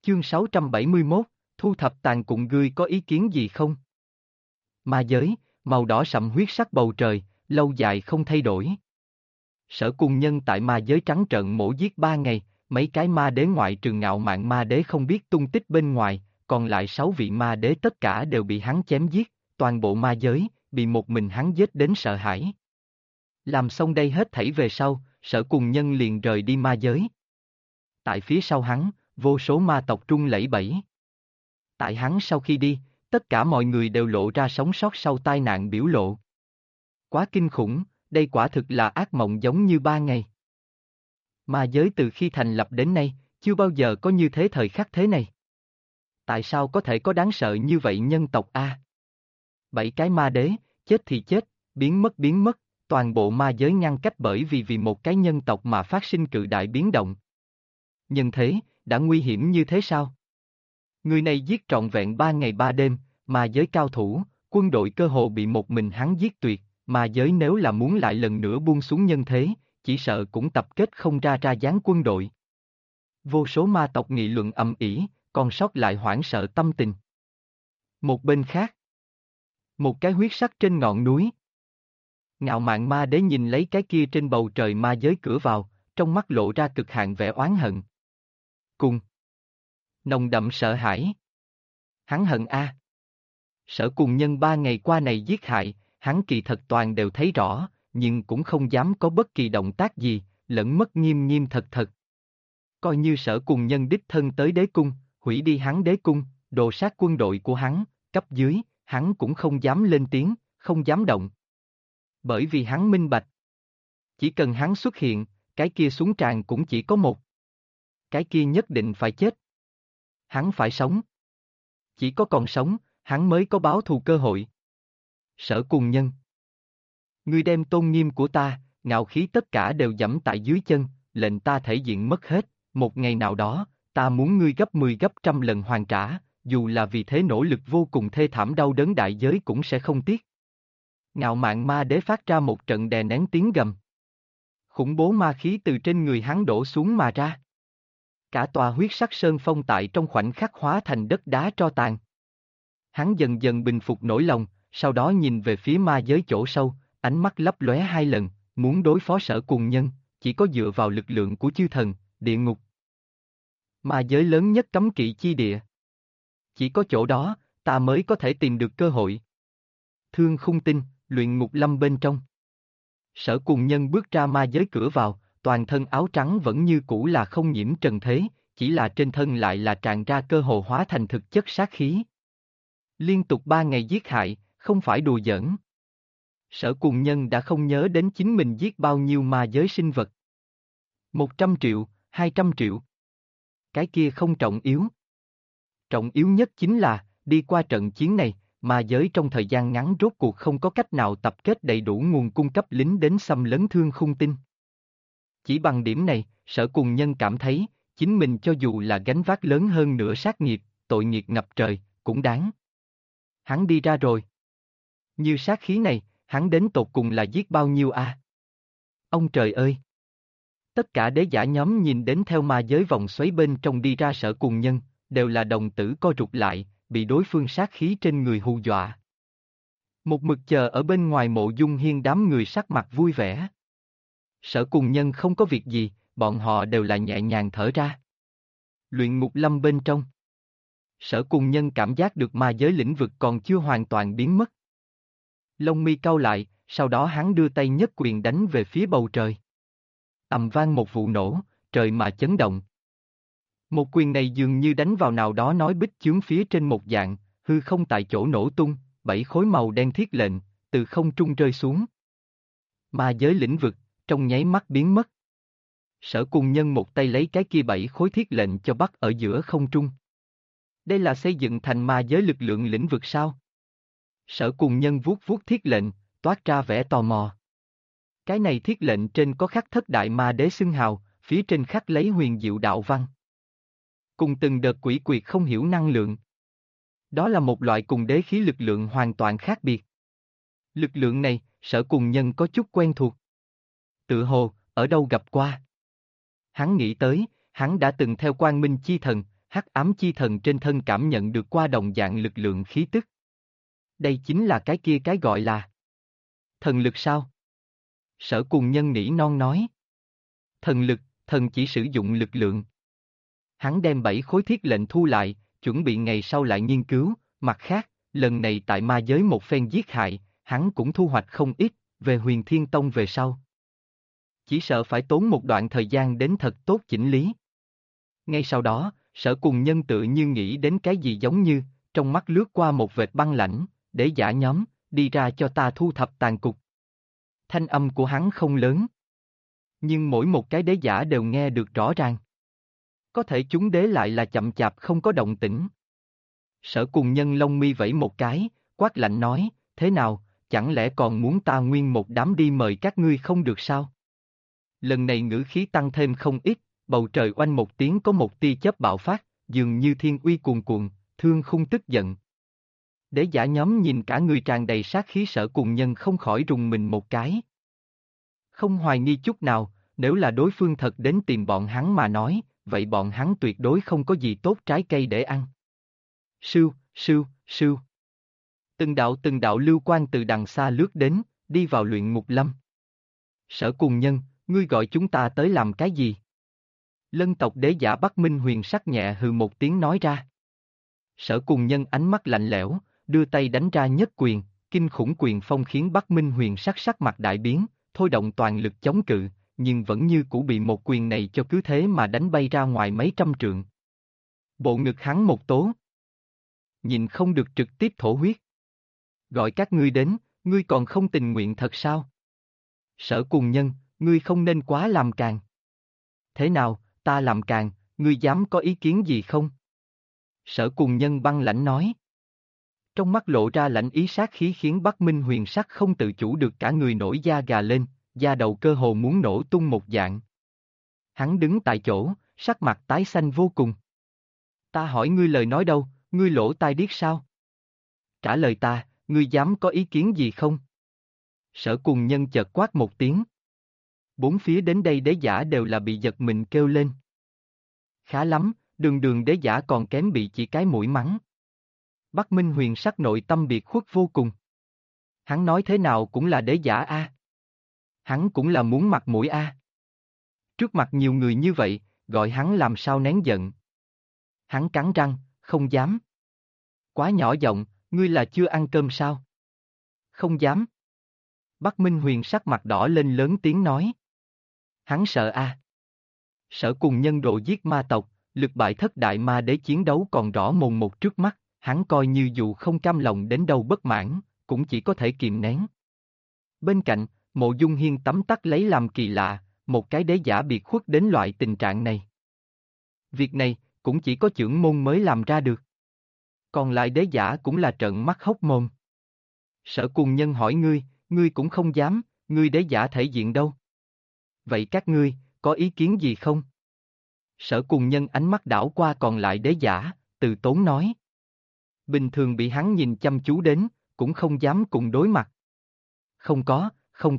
Chương 671, thu thập tàn cụm ngươi có ý kiến gì không? Ma giới, màu đỏ sậm huyết sắc bầu trời, lâu dài không thay đổi. Sở Cùng Nhân tại ma giới trắng trợn mổ giết 3 ngày, mấy cái ma đế ngoại trừ Ngạo Mạn ma đế không biết tung tích bên ngoài, còn lại 6 vị ma đế tất cả đều bị hắn chém giết, toàn bộ ma giới, bị một mình hắn giết đến sợ hãi. Làm xong đây hết thảy về sau, Sở Cùng Nhân liền rời đi ma giới. Tại phía sau hắn, vô số ma tộc trung lẫy bẫy. Tại hắn sau khi đi, tất cả mọi người đều lộ ra sống sót sau tai nạn biểu lộ. Quá kinh khủng, đây quả thực là ác mộng giống như 3 ngày. Ma giới từ khi thành lập đến nay, chưa bao giờ có như thế thời khắc thế này. Tại sao có thể có đáng sợ như vậy nhân tộc a? 7 cái ma đế, chết thì chết, biến mất, toàn bộ ma giới ngăn cách bởi vì một cái nhân tộc mà phát sinh cự đại biến động. Nhân thế, đã nguy hiểm như thế sao? Người này giết trọn vẹn 3 ngày 3 đêm, ma giới cao thủ, quân đội cơ hồ bị một mình hắn giết tuyệt, ma giới nếu là muốn lại lần nữa buông xuống nhân thế, chỉ sợ cũng tập kết không ra dáng quân đội. Vô số ma tộc nghị luận ầm ĩ, còn sót lại hoảng sợ tâm tình. Một bên khác, một cái huyết sắc trên ngọn núi. Ngạo Mạn ma đế nhìn lấy cái kia trên bầu trời ma giới cửa vào, trong mắt lộ ra cực hạn vẻ oán hận. Cùng nồng đậm sợ hãi. Hắn hận a. Sở Cùng Nhân 3 ngày qua này giết hại, hắn kỳ thật toàn đều thấy rõ, nhưng cũng không dám có bất kỳ động tác gì, lẫn mất nghiêm nghiêm thật. Coi như Sở Cùng Nhân đích thân tới đế cung, hủy đi hắn đế cung, đồ sát quân đội của hắn, cấp dưới, hắn cũng không dám lên tiếng, không dám động. Bởi vì hắn minh bạch. Chỉ cần hắn xuất hiện, cái kia súng tràn cũng chỉ có một. Cái kia nhất định phải chết. Hắn phải sống. Chỉ có còn sống, hắn mới có báo thù cơ hội. Sở Cùng Nhân. Ngươi đem tôn nghiêm của ta, ngạo khí tất cả đều giẫm tại dưới chân, lệnh ta thể diện mất hết, một ngày nào đó, ta muốn ngươi gấp 10 gấp trăm lần hoàn trả, dù là vì thế nỗ lực vô cùng thê thảm đau đớn đại giới cũng sẽ không tiếc. Ngạo Mạn ma đế phát ra một trận đè nén tiếng gầm. Khủng bố ma khí từ trên người hắn đổ xuống mà ra. Cả tòa huyết sắc sơn phong tại trong khoảnh khắc hóa thành đất đá tro tàn. Hắn dần dần bình phục nỗi lòng, sau đó nhìn về phía ma giới chỗ sâu, ánh mắt lấp lóe 2 lần, muốn đối phó Sở Cùng Nhân, chỉ có dựa vào lực lượng của chư thần, địa ngục. Ma giới lớn nhất cấm kỵ chi địa. Chỉ có chỗ đó, ta mới có thể tìm được cơ hội. Thương Khung Tinh, luyện ngục lâm bên trong. Sở Cùng Nhân bước ra ma giới cửa vào, toàn thân áo trắng vẫn như cũ là không nhiễm trần thế, chỉ là trên thân lại là tràn ra cơ hồ hóa thành thực chất sát khí. Liên tục 3 ngày giết hại, không phải đùa giỡn. Sở Cùng Nhân đã không nhớ đến chính mình giết bao nhiêu ma giới sinh vật. 100 triệu, 200 triệu. Cái kia không trọng yếu. Trọng yếu nhất chính là, đi qua trận chiến này, ma giới trong thời gian ngắn rốt cuộc không có cách nào tập kết đầy đủ nguồn cung cấp lính đến xâm lấn Thương Khung Tinh. Chỉ bằng điểm này, Sở Cùng Nhân cảm thấy, chính mình cho dù là gánh vác lớn hơn nữa sát nghiệp, tội nghiệp ngập trời, cũng đáng. Hắn đi ra rồi. Như sát khí này, hắn đến tột cùng là giết bao nhiêu a? Ông trời ơi! Tất cả đế giả nhóm nhìn đến theo ma giới vòng xoáy bên trong đi ra Sở Cùng Nhân, đều là đồng tử co rụt lại, bị đối phương sát khí trên người hù dọa. Một mực chờ ở bên ngoài Mộ Dung Hiên đám người sắc mặt vui vẻ. Sở Cùng Nhân không có việc gì, bọn họ đều là nhẹ nhàng thở ra. Luyện ngục lâm bên trong. Sở Cùng Nhân cảm giác được ma giới lĩnh vực còn chưa hoàn toàn biến mất. Lông mi cau lại, sau đó hắn đưa tay nhất quyền đánh về phía bầu trời. Ầm vang một vụ nổ, trời mà chấn động. Một quyền này dường như đánh vào nào đó nói bích chướng phía trên một dạng, hư không tại chỗ nổ tung, 7 khối màu đen thiết lệnh, từ không trung rơi xuống. Ma giới lĩnh vực, trong nháy mắt biến mất. Sở Cùng Nhân một tay lấy cái kia 7 khối thiết lệnh cho bắt ở giữa không trung. Đây là xây dựng thành ma giới lực lượng lĩnh vực sao? Sở Cùng Nhân vuốt vuốt thiết lệnh, toát ra vẻ tò mò. Cái này thiết lệnh trên có khắc thất đại ma đế xưng hào, phía trên khắc lấy huyền diệu đạo văn. Cùng từng đợt quỷ quyệt không hiểu năng lượng. Đó là một loại cùng đế khí lực lượng hoàn toàn khác biệt. Lực lượng này, Sở Cùng Nhân có chút quen thuộc. Tự hồ, ở đâu gặp qua. Hắn nghĩ tới, hắn đã từng theo Quang Minh Chi Thần, hắc ám chi thần trên thân cảm nhận được qua đồng dạng lực lượng khí tức. Đây chính là cái kia cái gọi là thần lực sao? Sở Cùng Nhân nỉ non nói. Thần lực, thần chỉ sử dụng lực lượng. Hắn đem 7 khối thiết lệnh thu lại, chuẩn bị ngày sau lại nghiên cứu, mặt khác, lần này tại ma giới một phen giết hại, hắn cũng thu hoạch không ít, về Huyền Thiên Tông về sau. Chỉ sợ phải tốn một đoạn thời gian đến thật tốt chỉnh lý. Ngay sau đó, Sở Cùng Nhân tự như nghĩ đến cái gì giống như, trong mắt lướt qua một vệt băng lãnh, để giả nhóm, đi ra cho ta thu thập tàn cục. Thanh âm của hắn không lớn. Nhưng mỗi một cái đế giả đều nghe được rõ ràng. Có thể chúng đế lại là chậm chạp không có động tĩnh. Sở Cùng Nhân lông mi vẫy một cái, quát lạnh nói, thế nào, chẳng lẽ còn muốn ta nguyên một đám đi mời các ngươi không được sao? Lần này ngữ khí tăng thêm không ít, bầu trời oanh một tiếng có một tia chớp bạo phát, dường như thiên uy cuồn cuộn, thương khung tức giận. Đế giả nhóm nhìn cả người tràn đầy sát khí Sở Cùng Nhân không khỏi rùng mình một cái. Không hoài nghi chút nào, nếu là đối phương thật đến tìm bọn hắn mà nói, vậy bọn hắn tuyệt đối không có gì tốt trái cây để ăn. Sưu, sưu, sưu. Từng đạo lưu quang từ đằng xa lướt đến, đi vào luyện ngục lâm. Sở Cùng Nhân, ngươi gọi chúng ta tới làm cái gì? Lân tộc đế giả Bắc Minh Huyền sắc nhẹ hừ một tiếng nói ra. Sở Cùng Nhân ánh mắt lạnh lẽo, đưa tay đánh ra nhất quyền, kinh khủng quyền phong khiến Bắc Minh Huyền sắc mặt đại biến, thôi động toàn lực chống cự, nhưng vẫn như cũ bị một quyền này cho cứ thế mà đánh bay ra ngoài mấy trăm trượng. Bộ ngực hắn một tố. Nhìn không được trực tiếp thổ huyết. Gọi các ngươi đến, ngươi còn không tình nguyện thật sao? Sở Cùng Nhân, ngươi không nên quá làm càng. Thế nào, ta làm càng, ngươi dám có ý kiến gì không? Sở Cùng Nhân băng lãnh nói. Trong mắt lộ ra lãnh ý sát khí khiến Bắc Minh Huyền sắc không tự chủ được cả người nổi da gà lên, da đầu cơ hồ muốn nổ tung một dạng. Hắn đứng tại chỗ, sắc mặt tái xanh vô cùng. Ta hỏi ngươi lời nói đâu, ngươi lỗ tai điếc sao? Trả lời ta, ngươi dám có ý kiến gì không? Sở Cùng Nhân chợt quát một tiếng. Bốn phía đến đây đế giả đều là bị giật mình kêu lên. Khá lắm, đường đế giả còn kém bị chỉ cái mũi mắng. Bắc Minh Huyền sắc nội tâm biệt khuất vô cùng. Hắn nói thế nào cũng là đế giả a. Hắn cũng là muốn mặt mũi a. Trước mặt nhiều người như vậy, gọi hắn làm sao nén giận. Hắn cắn răng, không dám. Quá nhỏ giọng, ngươi là chưa ăn cơm sao? Không dám. Bắc Minh Huyền sắc mặt đỏ lên lớn tiếng nói. Hắn sợ a. Sở Cùng Nhân độ giết ma tộc, lực bại thất đại ma đế chiến đấu còn rõ mồn một trước mắt, hắn coi như dù không cam lòng đến đâu bất mãn, cũng chỉ có thể kiềm nén. Bên cạnh, Mộ Dung Hiên tấm tắc lấy làm kỳ lạ, một cái đế giả biệt khuất đến loại tình trạng này. Việc này, cũng chỉ có chưởng môn mới làm ra được. Còn lại đế giả cũng là trợn mắt hốc mồm. Sở Cùng Nhân hỏi ngươi cũng không dám, ngươi đế giả thể diện đâu? Vậy các ngươi, có ý kiến gì không? Sở Cùng Nhân ánh mắt đảo qua còn lại đế giả, từ tốn nói. Bình thường bị hắn nhìn chăm chú đến, cũng không dám cùng đối mặt. Không có.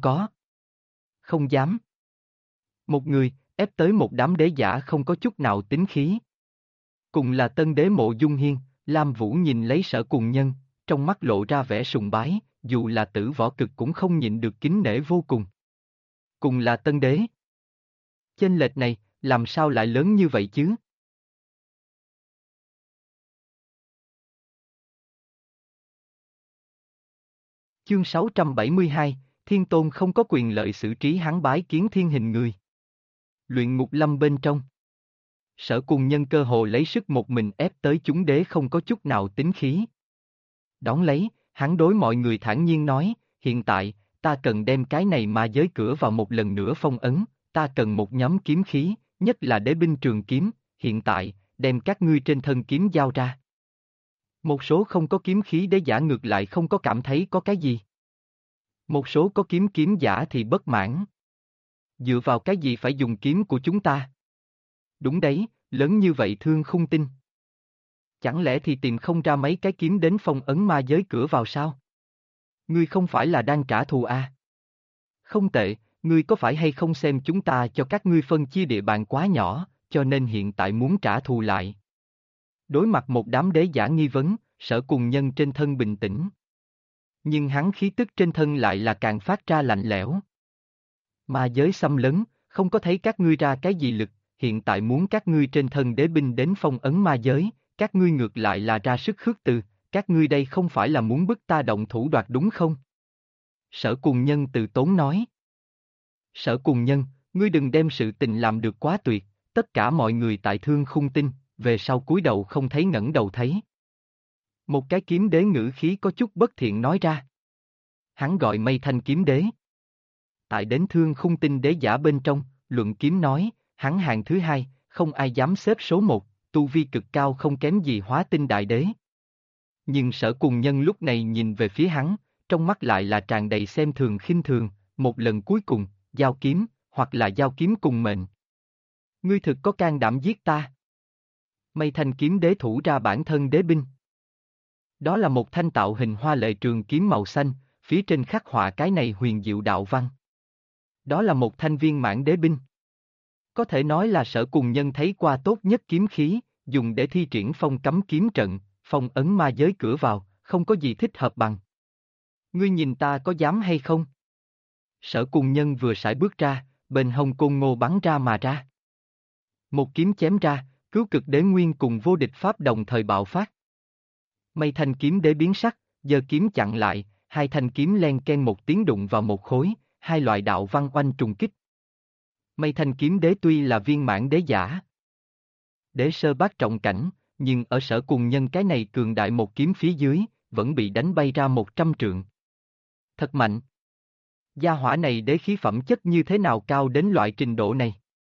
Không dám. Một người, ép tới một đám đế giả không có chút nào tính khí. Cùng là tân đế Mộ Dung Hiên, Lam Vũ nhìn lấy Sở Cùng Nhân, trong mắt lộ ra vẻ sùng bái, dù là tử võ cực cũng không nhịn được kính nể vô cùng. Cùng là tân đế. Chênh lệch này, làm sao lại lớn như vậy chứ? Chương 672, Thiên Tôn không có quyền lợi xử trí hắn bái kiến thiên hình người. Luyện ngục lâm bên trong. Sở Cùng Nhân cơ hồ lấy sức một mình ép tới chúng đế không có chút nào tính khí. Đón lấy, hắn đối mọi người thản nhiên nói, hiện tại, ta cần đem cái này ma giới cửa vào một lần nữa phong ấn, ta cần một nhóm kiếm khí, nhất là đế binh trường kiếm, hiện tại, đem các ngươi trên thân kiếm giao ra. Một số không có kiếm khí đế giả ngược lại không có cảm thấy có cái gì. Một số có kiếm giả thì bất mãn. Dựa vào cái gì phải dùng kiếm của chúng ta? Đúng đấy, lớn như vậy thương khung tinh. Chẳng lẽ thì tìm không ra mấy cái kiếm đến phong ấn ma giới cửa vào sao? Ngươi không phải là đang trả thù à? Không tệ, ngươi có phải hay không xem chúng ta cho các ngươi phân chia địa bàn quá nhỏ, cho nên hiện tại muốn trả thù lại? Đối mặt một đám đế giả nghi vấn, Sở Cùng Nhân trên thân bình tĩnh. Nhưng hắn khí tức trên thân lại là càng phát ra lạnh lẽo. Ma giới xâm lấn, không có thấy các ngươi ra cái gì lực, hiện tại muốn các ngươi trên thân đế binh đến phong ấn ma giới, các ngươi ngược lại là ra sức khước từ, các ngươi đây không phải là muốn bức ta động thủ đoạt đúng không? Sở Cùng Nhân từ tốn nói. Sở Cùng Nhân, ngươi đừng đem sự tình làm được quá tuyệt, tất cả mọi người tại Thương Khung Tinh, về sau cúi đầu không thấy ngẩng đầu thấy. Một cái kiếm đế ngữ khí có chút bất thiện nói ra. Hắn gọi Mây Thanh kiếm đế. Tại đến Thương Khung Tinh đế giả bên trong, luận kiếm nói, hắn hàng thứ hai, không ai dám xếp số một, tu vi cực cao không kém gì Hóa Tinh đại đế. Nhưng Sở Cùng Nhân lúc này nhìn về phía hắn, trong mắt lại là tràn đầy xem thường khinh thường, một lần cuối cùng, giao kiếm, hoặc là giao kiếm cùng mệnh. Ngươi thực có can đảm giết ta. Mây Thanh kiếm đế thủ ra bản thân đế binh. Đó là một thanh tạo hình hoa lệ trường kiếm màu xanh, phía trên khắc họa cái này huyền diệu đạo văn. Đó là một thanh viên mãn đế binh. Có thể nói là Sở Cùng Nhân thấy qua tốt nhất kiếm khí, dùng để thi triển phong cấm kiếm trận, phong ấn ma giới cửa vào, không có gì thích hợp bằng. Ngươi nhìn ta có dám hay không? Sở Cùng Nhân vừa sải bước ra, bên hông côn ngô bắn ra mà ra. Một kiếm chém ra, cứu cực đế nguyên cùng vô địch pháp đồng thời bạo phát. Mây Thanh kiếm đế biến sắc, giơ kiếm chặn lại, hai thanh kiếm len ken một tiếng đụng vào một khối, hai loại đạo văn oanh trùng kích. Mây Thanh kiếm đế tuy là viên mãn đế giả, đế sơ bát trọng cảnh, nhưng ở Sở Cùng Nhân cái này cường đại một kiếm phía dưới, vẫn bị đánh bay ra 100 trượng. Thật mạnh. Gia hỏa này đế khí phẩm chất như thế nào cao đến loại trình độ này?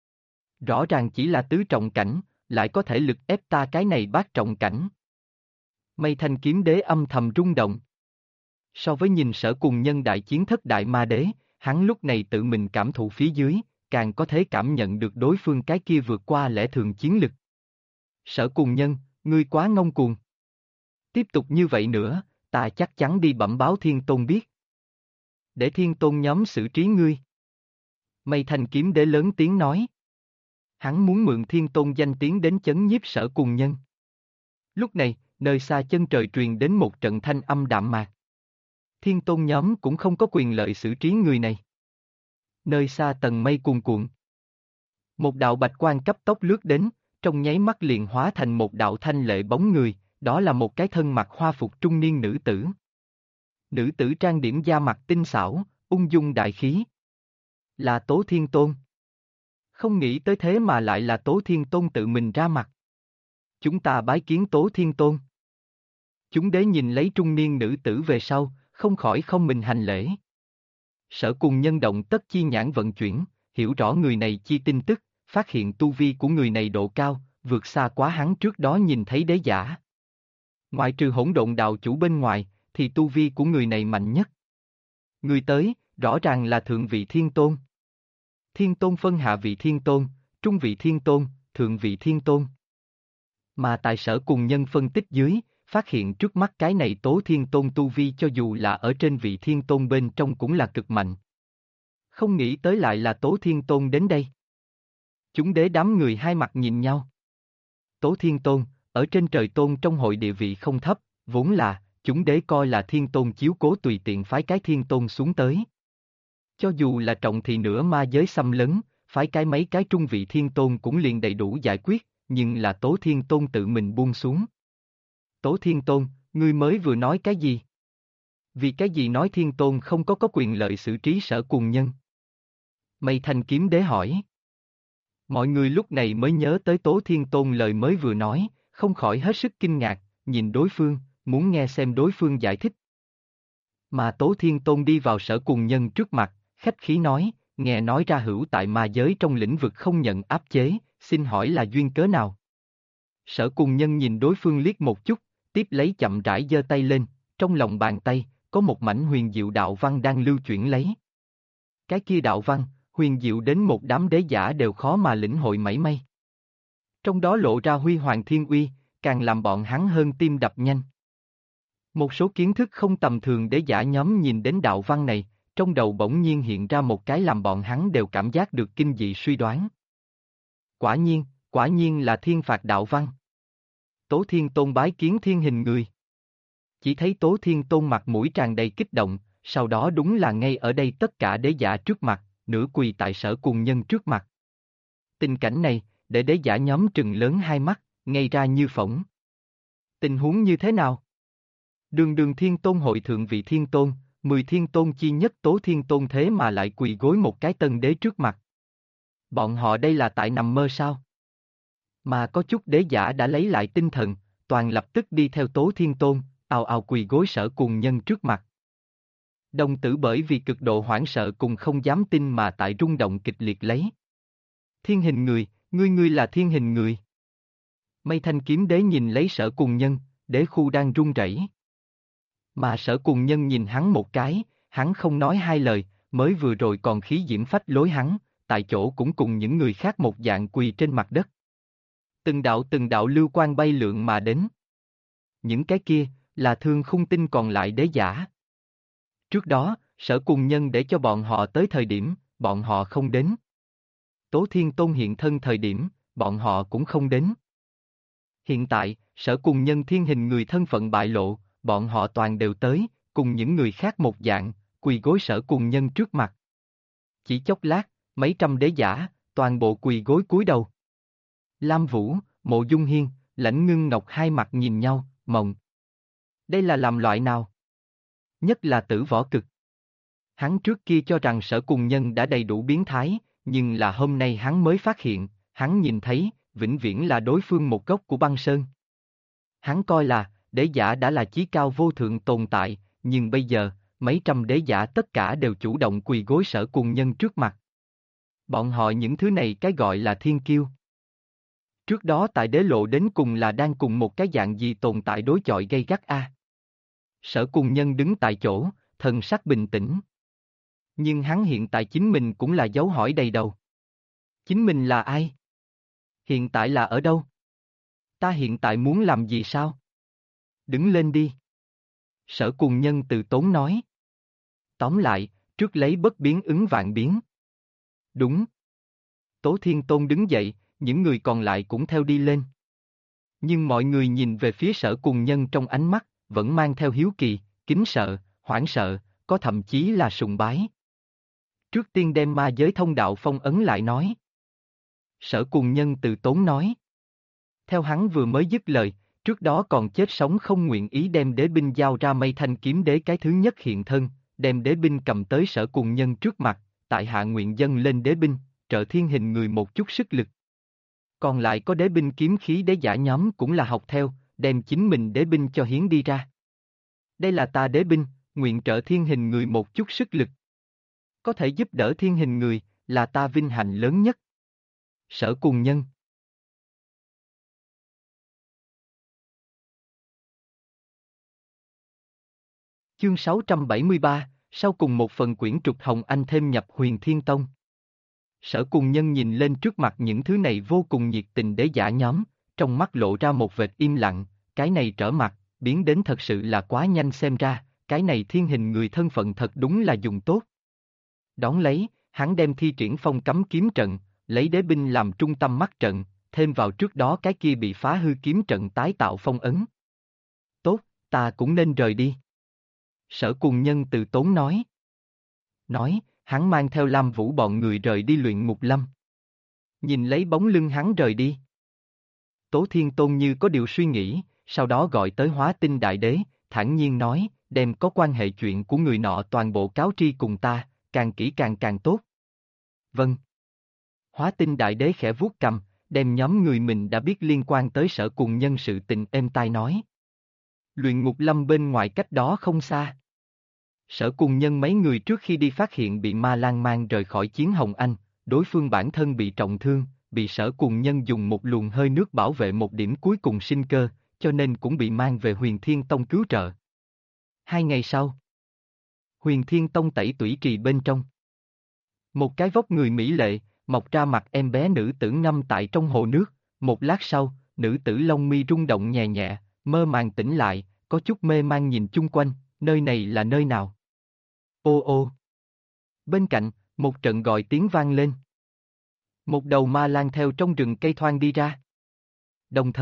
Rõ ràng chỉ là tứ trọng cảnh, lại có thể lực ép ta cái này bát trọng cảnh. Mây Thanh kiếm đế âm thầm rung động. So với nhìn Sở Cùng Nhân đại chiến thất đại ma đế, hắn lúc này tự mình cảm thụ phía dưới, càng có thể cảm nhận được đối phương cái kia vượt qua lẽ thường chiến lực. Sở Cùng Nhân, ngươi quá ngông cuồng. Tiếp tục như vậy nữa, ta chắc chắn đi bẩm báo Thiên Tôn biết. Để Thiên Tôn nhóm xử trí ngươi. Mây Thanh kiếm đế lớn tiếng nói. Hắn muốn mượn Thiên Tôn danh tiếng đến chấn nhiếp Sở Cùng Nhân. Lúc này, nơi xa chân trời truyền đến một trận thanh âm đạm mạc. Thiên Tôn nhóm cũng không có quyền lợi xử trí người này. Nơi xa tầng mây cuồn cuộn. Một đạo bạch quang cấp tốc lướt đến, trong nháy mắt liền hóa thành một đạo thanh lệ bóng người, đó là một cái thân mặc hoa phục trung niên nữ tử. Nữ tử trang điểm da mặt tinh xảo, ung dung đại khí. Là Tố Thiên Tôn. Không nghĩ tới thế mà lại là Tố Thiên Tôn tự mình ra mặt. Chúng ta bái kiến Tố Thiên Tôn. Chúng đế nhìn lấy trung niên nữ tử về sau, không khỏi không mình hành lễ. Sở Cùng Nhân động tất chi nhãn vận chuyển, hiểu rõ người này chi tin tức, phát hiện tu vi của người này độ cao, vượt xa quá hắn trước đó nhìn thấy đế giả. Ngoại trừ Hỗn Độn đạo chủ bên ngoài, thì tu vi của người này mạnh nhất. Người tới, rõ ràng là Thượng vị Thiên Tôn. Thiên Tôn phân hạ vị Thiên Tôn, trung vị Thiên Tôn, thượng vị Thiên Tôn. Mà tại Sở Cùng Nhân phân tích dưới, phát hiện trước mắt cái này Tố Thiên Tôn tu vi cho dù là ở trên vị Thiên Tôn bên trong cũng là cực mạnh. Không nghĩ tới lại là Tố Thiên Tôn đến đây. Chúng đế đám người hai mặt nhìn nhau. Tố Thiên Tôn, ở trên trời tôn trong hội địa vị không thấp, vốn là, chúng đế coi là Thiên Tôn chiếu cố tùy tiện phái cái Thiên Tôn xuống tới. Cho dù là trọng thì nữa ma giới xâm lấn, phái cái mấy cái trung vị Thiên Tôn cũng liền đầy đủ giải quyết, nhưng là Tố Thiên Tôn tự mình buông xuống. Tố Thiên Tôn, ngươi mới vừa nói cái gì? Vì cái gì nói Thiên Tôn không có quyền lợi xử trí Sở Cùng Nhân? Mây Thanh kiếm đế hỏi. Mọi người lúc này mới nhớ tới Tố Thiên Tôn lời mới vừa nói, không khỏi hết sức kinh ngạc, nhìn đối phương, muốn nghe xem đối phương giải thích. Mà Tố Thiên Tôn đi vào Sở Cùng Nhân trước mặt, khách khí nói, nghe nói ra hữu tại ma giới trong lĩnh vực không nhận áp chế, xin hỏi là duyên cớ nào? Sở Cùng Nhân nhìn đối phương liếc một chút, tiếp lấy chậm rãi giơ tay lên, trong lòng bàn tay, có một mảnh huyền diệu đạo văn đang lưu chuyển lấy. Cái kia đạo văn, huyền diệu đến một đám đế giả đều khó mà lĩnh hội mảy may. Trong đó lộ ra huy hoàng thiên uy, càng làm bọn hắn hơn tim đập nhanh. Một số kiến thức không tầm thường đế giả nhóm nhìn đến đạo văn này, trong đầu bỗng nhiên hiện ra một cái làm bọn hắn đều cảm giác được kinh dị suy đoán. Quả nhiên là thiên phạt đạo văn. Tố Thiên Tôn bái kiến thiên hình người. Chỉ thấy Tố Thiên Tôn mặt mũi tràn đầy kích động, sau đó đúng là ngay ở đây tất cả đế giả trước mặt, nửa quỳ tại Sở Cùng Nhân trước mặt. Tình cảnh này, để đế giả nhóm trừng lớn hai mắt, ngây ra như phỗng. Tình huống như thế nào? Đường đường Thiên Tôn hội thượng vị Thiên Tôn, 10 Thiên Tôn chi nhất Tố Thiên Tôn thế mà lại quỳ gối một cái tân đế trước mặt. Bọn họ đây là tại nằm mơ sao? Mà có chút đế giả đã lấy lại tinh thần, toàn lập tức đi theo Tố Thiên Tôn, ào ào quỳ gối Sở Cùng Nhân trước mặt. Đồng tử bởi vì cực độ hoảng sợ cùng không dám tin mà tại rung động kịch liệt lấy. Thiên hình người, ngươi là thiên hình người. Mây Thanh Kiếm Đế nhìn lấy Sở Cùng Nhân, đế khu đang run rẩy. Mà Sở Cùng Nhân nhìn hắn một cái, hắn không nói hai lời, mới vừa rồi còn khí diễm phách lối hắn, tại chỗ cũng cùng những người khác một dạng quỳ trên mặt đất. Từng đạo lưu quang bay lượn mà đến. Những cái kia, là Thương Khung Tinh còn lại đế giả. Trước đó, Sở Cùng Nhân để cho bọn họ tới thời điểm, bọn họ không đến. Tố Thiên Tôn hiện thân thời điểm, bọn họ cũng không đến. Hiện tại, Sở Cùng Nhân thiên hình người thân phận bại lộ, bọn họ toàn đều tới, cùng những người khác một dạng, quỳ gối Sở Cùng Nhân trước mặt. Chỉ chốc lát, mấy trăm đế giả, toàn bộ quỳ gối cúi đầu. Lam Vũ, Mộ Dung Hiên, Lãnh Ngưng Ngọc hai mặt nhìn nhau, mộng. Đây là làm loại nào? Nhất là Tử Võ Cực. Hắn trước kia cho rằng Sở Cùng Nhân đã đầy đủ biến thái, nhưng là hôm nay hắn mới phát hiện, hắn nhìn thấy, vĩnh viễn là đối phương một góc của băng sơn. Hắn coi là, đế giả đã là chí cao vô thượng tồn tại, nhưng bây giờ, mấy trăm đế giả tất cả đều chủ động quỳ gối Sở Cùng Nhân trước mặt. Bọn họ những thứ này cái gọi là thiên kiêu. Trước đó tại đế lộ đến cùng là đang cùng một cái dạng gì tồn tại đối chọi gay gắt a. Sở Cùng Nhân đứng tại chỗ, thần sắc bình tĩnh. Nhưng hắn hiện tại chính mình cũng là dấu hỏi đầy đầu. Chính mình là ai? Hiện tại là ở đâu? Ta hiện tại muốn làm gì sao? Đứng lên đi. Sở Cùng Nhân từ tốn nói. Tóm lại, trước lấy bất biến ứng vạn biến. Đúng. Tố Thiên Tôn đứng dậy, những người còn lại cũng theo đi lên. Nhưng mọi người nhìn về phía Sở Cùng Nhân trong ánh mắt, vẫn mang theo hiếu kỳ, kính sợ, hoảng sợ, có thậm chí là sùng bái. Trước tiên đem ma giới thông đạo phong ấn lại nói. Sở Cùng Nhân từ tốn nói. Theo hắn vừa mới dứt lời, trước đó còn chết sống không nguyện ý đem đế binh giao ra Mây Thanh Kiếm Đế cái thứ nhất hiện thân, đem đế binh cầm tới Sở Cùng Nhân trước mặt, tại hạ nguyện dâng lên đế binh, trợ thiên hình người một chút sức lực. Còn lại có đế binh kiếm khí đế giả nhóm cũng là học theo, đem chính mình đế binh cho hiến đi ra. Đây là ta đế binh, nguyện trợ thiên hình người một chút sức lực. Có thể giúp đỡ thiên hình người, là ta vinh hạnh lớn nhất. Sở Cùng Nhân. Chương 673, sau cùng một phần quyển trục Hồng Anh thêm nhập Huyền Thiên Tông. Sở Cùng Nhân nhìn lên trước mặt những thứ này vô cùng nhiệt tình đế giả nhóm, trong mắt lộ ra một vệt im lặng, cái này trở mặt, biến đến thật sự là quá nhanh xem ra, cái này thiên hình người thân phận thật đúng là dùng tốt. Đón lấy, hắn đem thi triển phong cấm kiếm trận, lấy đế binh làm trung tâm mắt trận, thêm vào trước đó cái kia bị phá hư kiếm trận tái tạo phong ấn. Tốt, ta cũng nên rời đi. Sở Cùng Nhân từ tốn nói. Nói, hắn mang theo Lam Vũ bọn người rời đi luyện ngục lâm. Nhìn lấy bóng lưng hắn rời đi. Tố Thiên Tôn như có điều suy nghĩ, sau đó gọi tới Hóa Tinh Đại Đế, thản nhiên nói, đem có quan hệ chuyện của người nọ toàn bộ cáo tri cùng ta, càng kỹ càng tốt. Vâng. Hóa Tinh Đại Đế khẽ vuốt cầm, đem nhóm người mình đã biết liên quan tới Sở Cùng Nhân sự tình êm tai nói. Luyện ngục lâm bên ngoài cách đó không xa. Sở Cùng Nhân mấy người trước khi đi phát hiện bị Ma Lan mang rời khỏi chiến Hồng Anh, đối phương bản thân bị trọng thương, bị Sở Cùng Nhân dùng một luồng hơi nước bảo vệ một điểm cuối cùng sinh cơ, cho nên cũng bị mang về Huyền Thiên Tông cứu trợ. 2 ngày sau, Huyền Thiên Tông tẩy tủy trì bên trong. Một cái vóc người mỹ lệ, mọc ra mặt em bé nữ tử ngâm tại trong hồ nước, một lát sau, nữ tử lông mi rung động nhẹ nhẹ, mơ màng tỉnh lại, có chút mê man nhìn chung quanh, nơi này là nơi nào? Ô ô! Bên cạnh, một trận gọi tiếng vang lên. Một đầu ma lang theo trong rừng cây thoang đi ra. Đồng thời,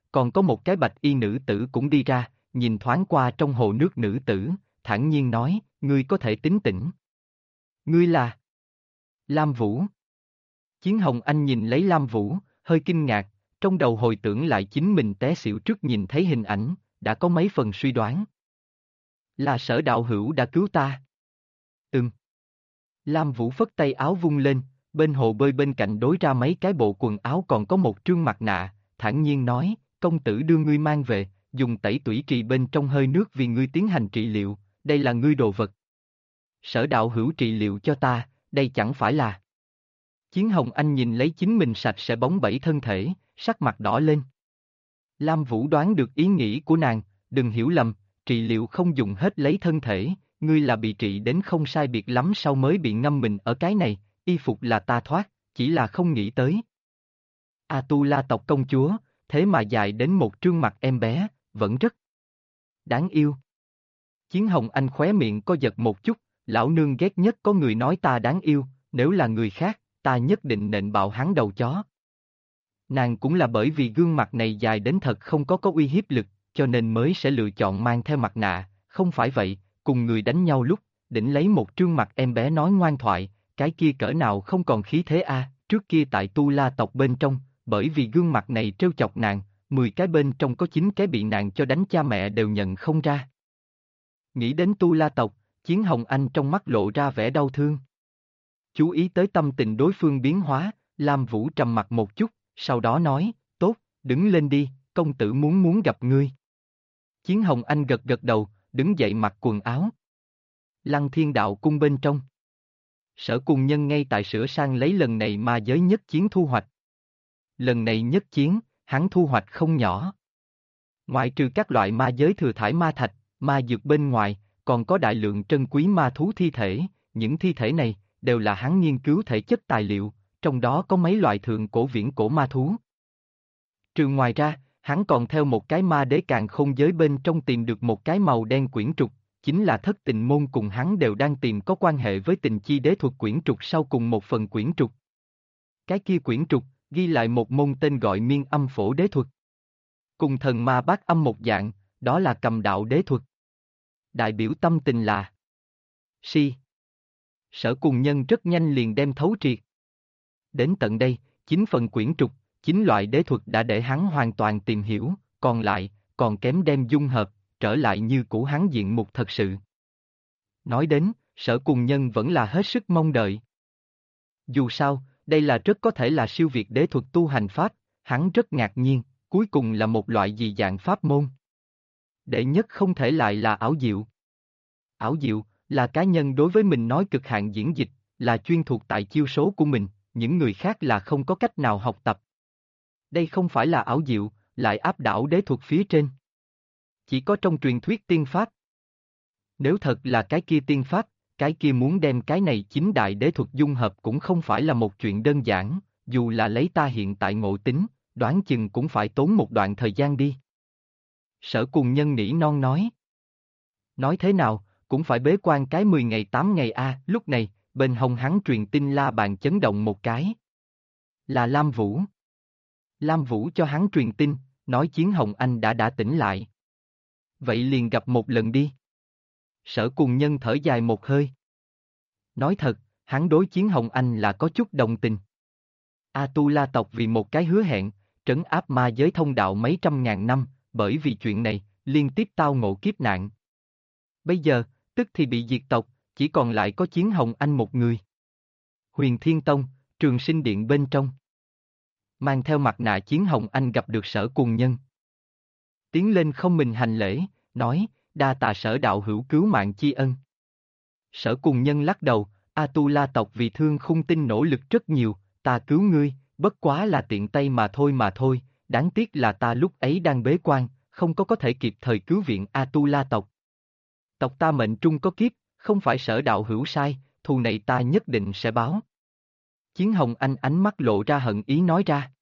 còn có một cái bạch y nữ tử cũng đi ra, nhìn thoáng qua trong hồ nước nữ tử, thản nhiên nói, ngươi có thể tính tỉnh. Ngươi là Lam Vũ. Chiến Hồng Anh nhìn lấy Lam Vũ, hơi kinh ngạc, trong đầu hồi tưởng lại chính mình té xỉu trước nhìn thấy hình ảnh, đã có mấy phần suy đoán. Là Sở đạo hữu đã cứu ta. Lam Vũ phất tay áo vung lên, bên hồ bơi bên cạnh đối ra mấy cái bộ quần áo còn có một trương mặt nạ, thản nhiên nói, công tử đưa ngươi mang về, dùng tẩy tủy trì bên trong hơi nước vì ngươi tiến hành trị liệu, đây là ngươi đồ vật. Sở đạo hữu trị liệu cho ta, đây chẳng phải là. Chiến Hồng Anh nhìn lấy chính mình sạch sẽ bóng bẩy thân thể, sắc mặt đỏ lên. Lam Vũ đoán được ý nghĩ của nàng, đừng hiểu lầm, trị liệu không dùng hết lấy thân thể, ngươi là bị trị đến không sai biệt lắm sau mới bị ngâm mình ở cái này, y phục là ta thoát, chỉ là không nghĩ tới. Atula tộc công chúa, thế mà dài đến một trương mặt em bé, vẫn rất đáng yêu. Chiến Hồng Anh khóe miệng co giật một chút, lão nương ghét nhất có người nói ta đáng yêu, nếu là người khác, ta nhất định nện bạo hắn đầu chó. Nàng cũng là bởi vì gương mặt này dài đến thật không có uy hiếp lực, cho nên mới sẽ lựa chọn mang theo mặt nạ, không phải vậy, cùng người đánh nhau lúc, đỉnh lấy một trương mặt em bé nói ngoan thoại, cái kia cỡ nào không còn khí thế a. Trước kia tại Tu La tộc bên trong, bởi vì gương mặt này trêu chọc nàng, 10 cái bên trong có 9 cái bị nàng cho đánh cha mẹ đều nhận không ra. Nghĩ đến Tu La tộc, Chiến Hồng Anh trong mắt lộ ra vẻ đau thương. Chú ý tới tâm tình đối phương biến hóa, Lam Vũ trầm mặt một chút, sau đó nói, tốt, đứng lên đi, công tử muốn gặp ngươi. Chiến Hồng Anh gật gật đầu, đứng dậy mặc quần áo. Lăng Thiên Đạo cung bên trong. Sở Cùng Nhân ngay tại sửa sang lấy lần này ma giới nhất chiến thu hoạch. Lần này nhất chiến, hắn thu hoạch không nhỏ. Ngoại trừ các loại ma giới thừa thải ma thạch, ma dược bên ngoài, còn có đại lượng trân quý ma thú thi thể, những thi thể này, đều là hắn nghiên cứu thể chất tài liệu, trong đó có mấy loại thượng cổ viễn cổ ma thú. Trừ ngoài ra, hắn còn theo một cái ma đế càn khôn giới bên trong tìm được một cái màu đen quyển trục, chính là thất tình môn cùng hắn đều đang tìm có quan hệ với tình chi đế thuật quyển trục sau cùng một phần quyển trục. Cái kia quyển trục, ghi lại một môn tên gọi miên âm phổ đế thuật. Cùng thần ma bát âm một dạng, đó là cầm đạo đế thuật. Đại biểu tâm tình là si. Sở Cùng Nhân rất nhanh liền đem thấu triệt. Đến tận đây, 9 phần quyển trục, 9 loại đế thuật đã để hắn hoàn toàn tìm hiểu, còn lại, còn kém đem dung hợp, trở lại như cũ hắn diện mục thật sự. Nói đến, Sở Cùng Nhân vẫn là hết sức mong đợi. Dù sao, đây là rất có thể là siêu việt đế thuật tu hành pháp, hắn rất ngạc nhiên, cuối cùng là một loại gì dạng pháp môn. Đệ nhất không thể lại là ảo diệu. Ảo diệu, là cá nhân đối với mình nói cực hạn diễn dịch, là chuyên thuộc tại chiêu số của mình, những người khác là không có cách nào học tập. Đây không phải là ảo diệu, lại áp đảo đế thuật phía trên. Chỉ có trong truyền thuyết tiên pháp. Nếu thật là cái kia tiên pháp, cái kia muốn đem cái này 9 đại đế thuật dung hợp cũng không phải là một chuyện đơn giản, dù là lấy ta hiện tại ngộ tính, đoán chừng cũng phải tốn một đoạn thời gian đi. Sở Cùng Nhân nỉ non nói. Nói thế nào, cũng phải bế quan cái 10 ngày 8 ngày a. Lúc này, bên hông hắn truyền tin la bàn chấn động một cái. Là Lam Vũ. Lam Vũ cho hắn truyền tin, nói Chiến Hồng Anh đã tỉnh lại. Vậy liền gặp một lần đi. Sở Cùng Nhân thở dài một hơi. Nói thật, hắn đối Chiến Hồng Anh là có chút đồng tình. Atula tộc vì một cái hứa hẹn, trấn áp ma giới thông đạo mấy trăm ngàn năm, bởi vì chuyện này, liên tiếp tao ngộ kiếp nạn. Bây giờ, tức thì bị diệt tộc, chỉ còn lại có Chiến Hồng Anh một người. Huyền Thiên Tông, Trường Sinh Điện bên trong. Mang theo mặt nạ Chiến Hồng Anh gặp được Sở Cùng Nhân. Tiến lên không mình hành lễ, nói, đa tạ Sở đạo hữu cứu mạng chi ân. Sở Cùng Nhân lắc đầu, Atula tộc vì thương khung tinh nỗ lực rất nhiều, ta cứu ngươi, bất quá là tiện tay mà thôi, đáng tiếc là ta lúc ấy đang bế quan, không có thể kịp thời cứu viện Atula tộc. Tộc ta mệnh trung có kiếp, không phải Sở đạo hữu sai, thù này ta nhất định sẽ báo. Chiến Hồng Anh ánh mắt lộ ra hận ý nói ra.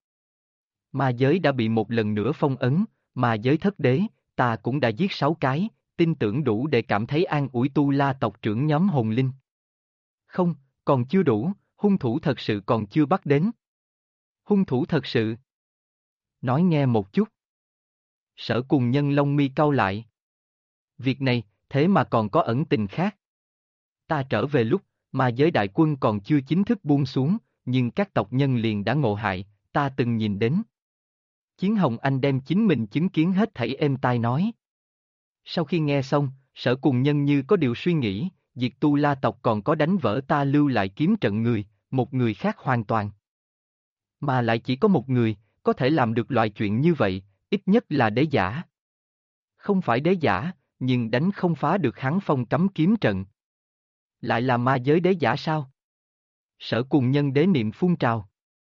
Ma giới đã bị một lần nữa phong ấn, ma giới thất đế, ta cũng đã giết 6 cái, tin tưởng đủ để cảm thấy an ủi Tu La tộc trưởng nhóm hồn linh. Không, còn chưa đủ, hung thủ thật sự còn chưa bắt đến. Hung thủ thật sự. Nói nghe một chút. Sở Cùng Nhân lông mi cau lại. Việc này, thế mà còn có ẩn tình khác. Ta trở về lúc, mà giới đại quân còn chưa chính thức buông xuống, nhưng các tộc nhân liền đã ngộ hại, ta từng nhìn đến. Chiến Hồng Anh đem chính mình chứng kiến hết thảy êm tai nói. Sau khi nghe xong, Sở Cùng Nhân như có điều suy nghĩ, diệt Tu La tộc còn có đánh vỡ ta lưu lại kiếm trận người, một người khác hoàn toàn. Mà lại chỉ có một người, có thể làm được loại chuyện như vậy, ít nhất là đế giả. Không phải đế giả, nhưng đánh không phá được hắn phong cấm kiếm trận. Lại là ma giới đế giả sao? Sở Cùng Nhân đế niệm phun trào.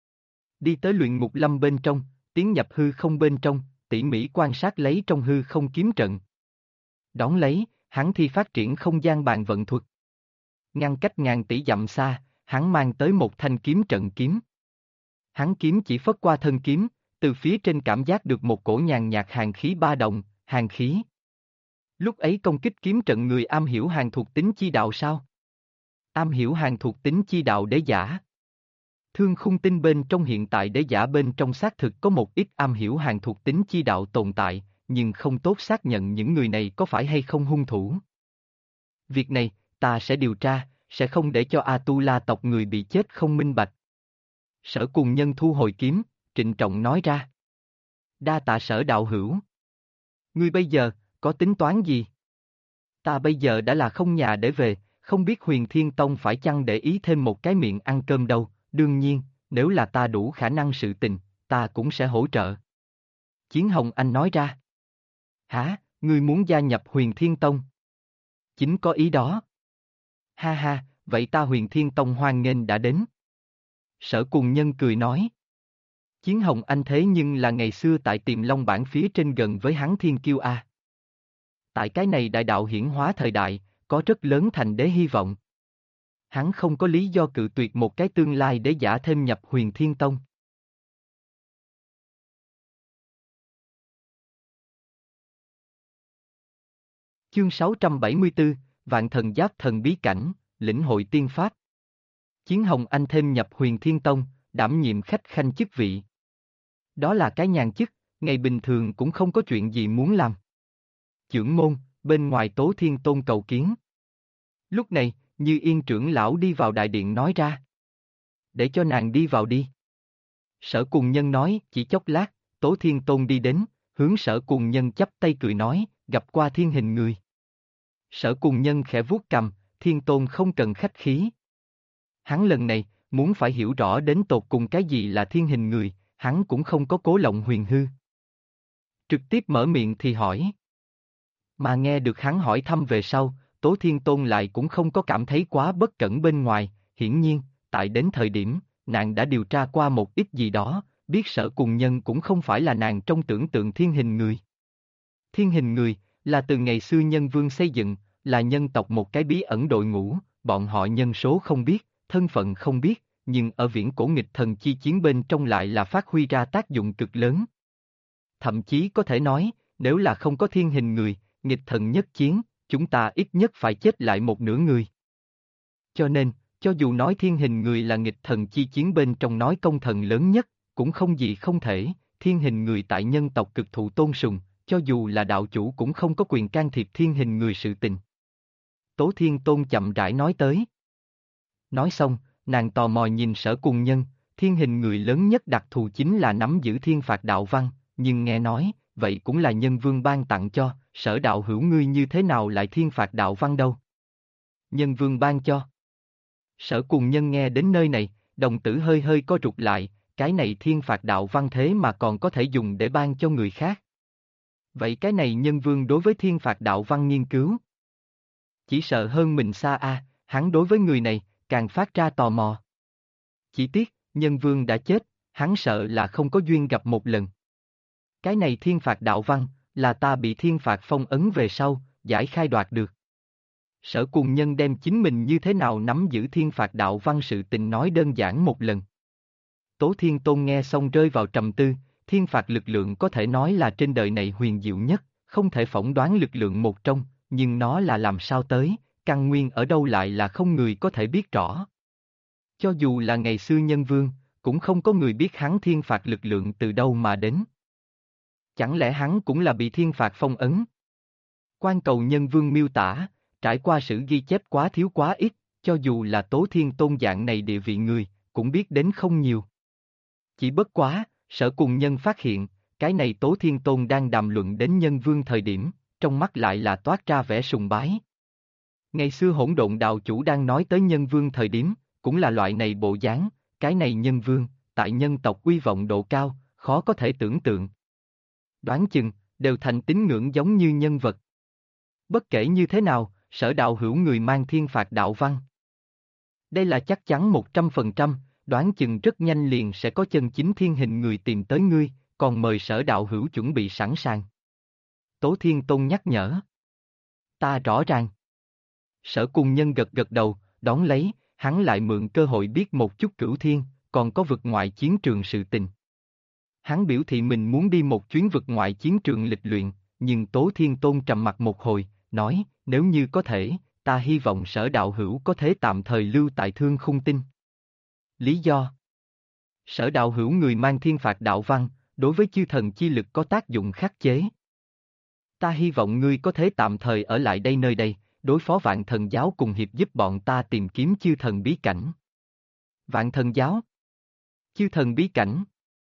Đi tới luyện ngục lâm bên trong, tiến nhập hư không bên trong, tỉ mỉ quan sát lấy trong hư không kiếm trận. Đón lấy, hắn thi phát triển không gian bàn vận thuật. Ngăn cách ngàn tỷ dặm xa, hắn mang tới một thanh kiếm trận kiếm. Hắn kiếm chỉ phất qua thân kiếm, từ phía trên cảm giác được một cổ nhàn nhạt hàn khí ba động, hàn khí. Lúc ấy công kích kiếm trận người am hiểu hàn thuộc tính chi đạo sao? Am hiểu hàn thuộc tính chi đạo đế giả. Thương khung tinh bên trong hiện tại đế giả bên trong xác thực có một ít am hiểu hàn thuộc tính chi đạo tồn tại, nhưng không tốt xác nhận những người này có phải hay không hung thủ. Việc này, ta sẽ điều tra, sẽ không để cho Atula tộc người bị chết không minh bạch. Sở Cùng Nhân thu hồi kiếm, trịnh trọng nói ra. Đa tạ Sở đạo hữu. Ngươi bây giờ, có tính toán gì? Ta bây giờ đã là không nhà để về, không biết Huyền Thiên Tông phải chăng để ý thêm một cái miệng ăn cơm đâu, đương nhiên, nếu là ta đủ khả năng sự tình, ta cũng sẽ hỗ trợ. Chiến Hồng Anh nói ra. Hả, ngươi muốn gia nhập Huyền Thiên Tông? Chính có ý đó. Ha ha, vậy ta Huyền Thiên Tông hoan nghênh đã đến. Sở Cùng Nhân cười nói. Chiến Hồng Anh thế nhưng là ngày xưa tại Tiềm Long Bản phía trên gần với hắn Thiên Kiêu A. Tại cái này đại đạo hiển hóa thời đại, có rất lớn thành đế hy vọng. Hắn không có lý do cự tuyệt một cái tương lai để giả thêm nhập Huyền Thiên Tông. Chương 674, Vạn Thần Giáp Thần Bí Cảnh, lĩnh hội tiên pháp. Chiến Hồng Anh thêm nhập Huyền Thiên Tông, đảm nhiệm khách khanh chức vị. Đó là cái nhàn chức, ngày bình thường cũng không có chuyện gì muốn làm. Chưởng môn, bên ngoài Tố Thiên Tôn cầu kiến. Lúc này, Như Yên trưởng lão đi vào đại điện nói ra. Để cho nàng đi vào đi. Sở Cùng Nhân nói, chỉ chốc lát, Tố Thiên Tôn đi đến, hướng Sở Cùng Nhân chắp tay cười nói, gặp qua thiên hình người. Sở Cùng Nhân khẽ vuốt cằm, Thiên Tôn không cần khách khí. Hắn lần này, muốn phải hiểu rõ đến tột cùng cái gì là thiên hình người, hắn cũng không có cố lộng huyền hư. Trực tiếp mở miệng thì hỏi. Mà nghe được hắn hỏi thăm về sau, Tố Thiên Tôn lại cũng không có cảm thấy quá bất cẩn bên ngoài, hiển nhiên, tại đến thời điểm, nàng đã điều tra qua một ít gì đó, biết Sở Cùng Nhân cũng không phải là nàng trong tưởng tượng thiên hình người. Thiên hình người, là từ ngày xưa Nhân Vương xây dựng, là nhân tộc một cái bí ẩn đội ngũ, bọn họ nhân số không biết, thân phận không biết, nhưng ở viễn cổ nghịch thần chi chiến bên trong lại là phát huy ra tác dụng cực lớn. Thậm chí có thể nói, nếu là không có thiên hình người, nghịch thần nhất chiến, chúng ta ít nhất phải chết lại một nửa người. Cho nên, cho dù nói thiên hình người là nghịch thần chi chiến bên trong nói công thần lớn nhất, cũng không gì không thể, thiên hình người tại nhân tộc cực thụ tôn sùng, cho dù là đạo chủ cũng không có quyền can thiệp thiên hình người sự tình. Tố Thiên Tôn chậm rãi nói tới. Nói xong, nàng tò mò nhìn Sở Cùng Nhân, thiên hình người lớn nhất đặc thù chính là nắm giữ thiên phạt đạo văn, nhưng nghe nói, vậy cũng là Nhân Vương ban tặng cho, Sở đạo hữu ngươi như thế nào lại thiên phạt đạo văn đâu? Nhân Vương ban cho. Sở Cùng Nhân nghe đến nơi này, đồng tử hơi hơi co rụt lại, cái này thiên phạt đạo văn thế mà còn có thể dùng để ban cho người khác. Vậy cái này Nhân Vương đối với thiên phạt đạo văn nghiên cứu? Chỉ sợ hơn mình xa a, hắn đối với người này, càng phát ra tò mò. Chỉ tiếc, Nhân Vương đã chết, hắn sợ là không có duyên gặp một lần. Cái này thiên phạt đạo văn, là ta bị thiên phạt phong ấn về sau, giải khai đoạt được. Sở Cùng Nhân đem chính mình như thế nào nắm giữ thiên phạt đạo văn sự tình nói đơn giản một lần. Tố Thiên Tôn nghe xong rơi vào trầm tư, thiên phạt lực lượng có thể nói là trên đời này huyền diệu nhất, không thể phỏng đoán lực lượng một trong, nhưng nó là làm sao tới, căn nguyên ở đâu lại là không người có thể biết rõ. Cho dù là ngày xưa Nhân Vương, cũng không có người biết hắn thiên phạt lực lượng từ đâu mà đến. Chẳng lẽ hắn cũng là bị thiên phạt phong ấn? Quan Cầu Nhân Vương miêu tả, trải qua sử ghi chép quá thiếu quá ít, cho dù là Tố Thiên Tôn dạng này địa vị người, cũng biết đến không nhiều. Chỉ bất quá, Sở Cùng Nhân phát hiện, cái này Tố Thiên Tôn đang đàm luận đến Nhân Vương thời điểm, trong mắt lại là toát ra vẻ sùng bái. Ngày xưa Hỗn Độn Đạo Chủ đang nói tới Nhân Vương thời điểm, cũng là loại này bộ dáng, cái này Nhân Vương, tại nhân tộc uy vọng độ cao, khó có thể tưởng tượng. Đoán chừng, đều thành tín ngưỡng giống như nhân vật. Bất kể như thế nào, Sở đạo hữu người mang thiên phạt đạo văn. Đây là chắc chắn 100%, đoán chừng rất nhanh liền sẽ có chân chính thiên hình người tìm tới ngươi, còn mời Sở đạo hữu chuẩn bị sẵn sàng. Tố Thiên Tôn nhắc nhở. Ta rõ ràng. Sở Cùng Nhân gật gật đầu, đón lấy, hắn lại mượn cơ hội biết một chút Cửu Thiên, còn có vực ngoại chiến trường sự tình. Hắn biểu thị mình muốn đi một chuyến vực ngoại chiến trường lịch luyện, nhưng Tố Thiên Tôn trầm mặt một hồi, nói, nếu như có thể, ta hy vọng Sở đạo hữu có thể tạm thời lưu tại Thương Khung Tinh. Lý do? Sở đạo hữu người mang thiên phạt đạo văn, đối với chư thần chi lực có tác dụng khắc chế. Ta hy vọng ngươi có thể tạm thời ở lại đây nơi đây, đối phó Vạn Thần Giáo cùng hiệp giúp bọn ta tìm kiếm chư thần bí cảnh. Vạn Thần Giáo? Chư thần bí cảnh?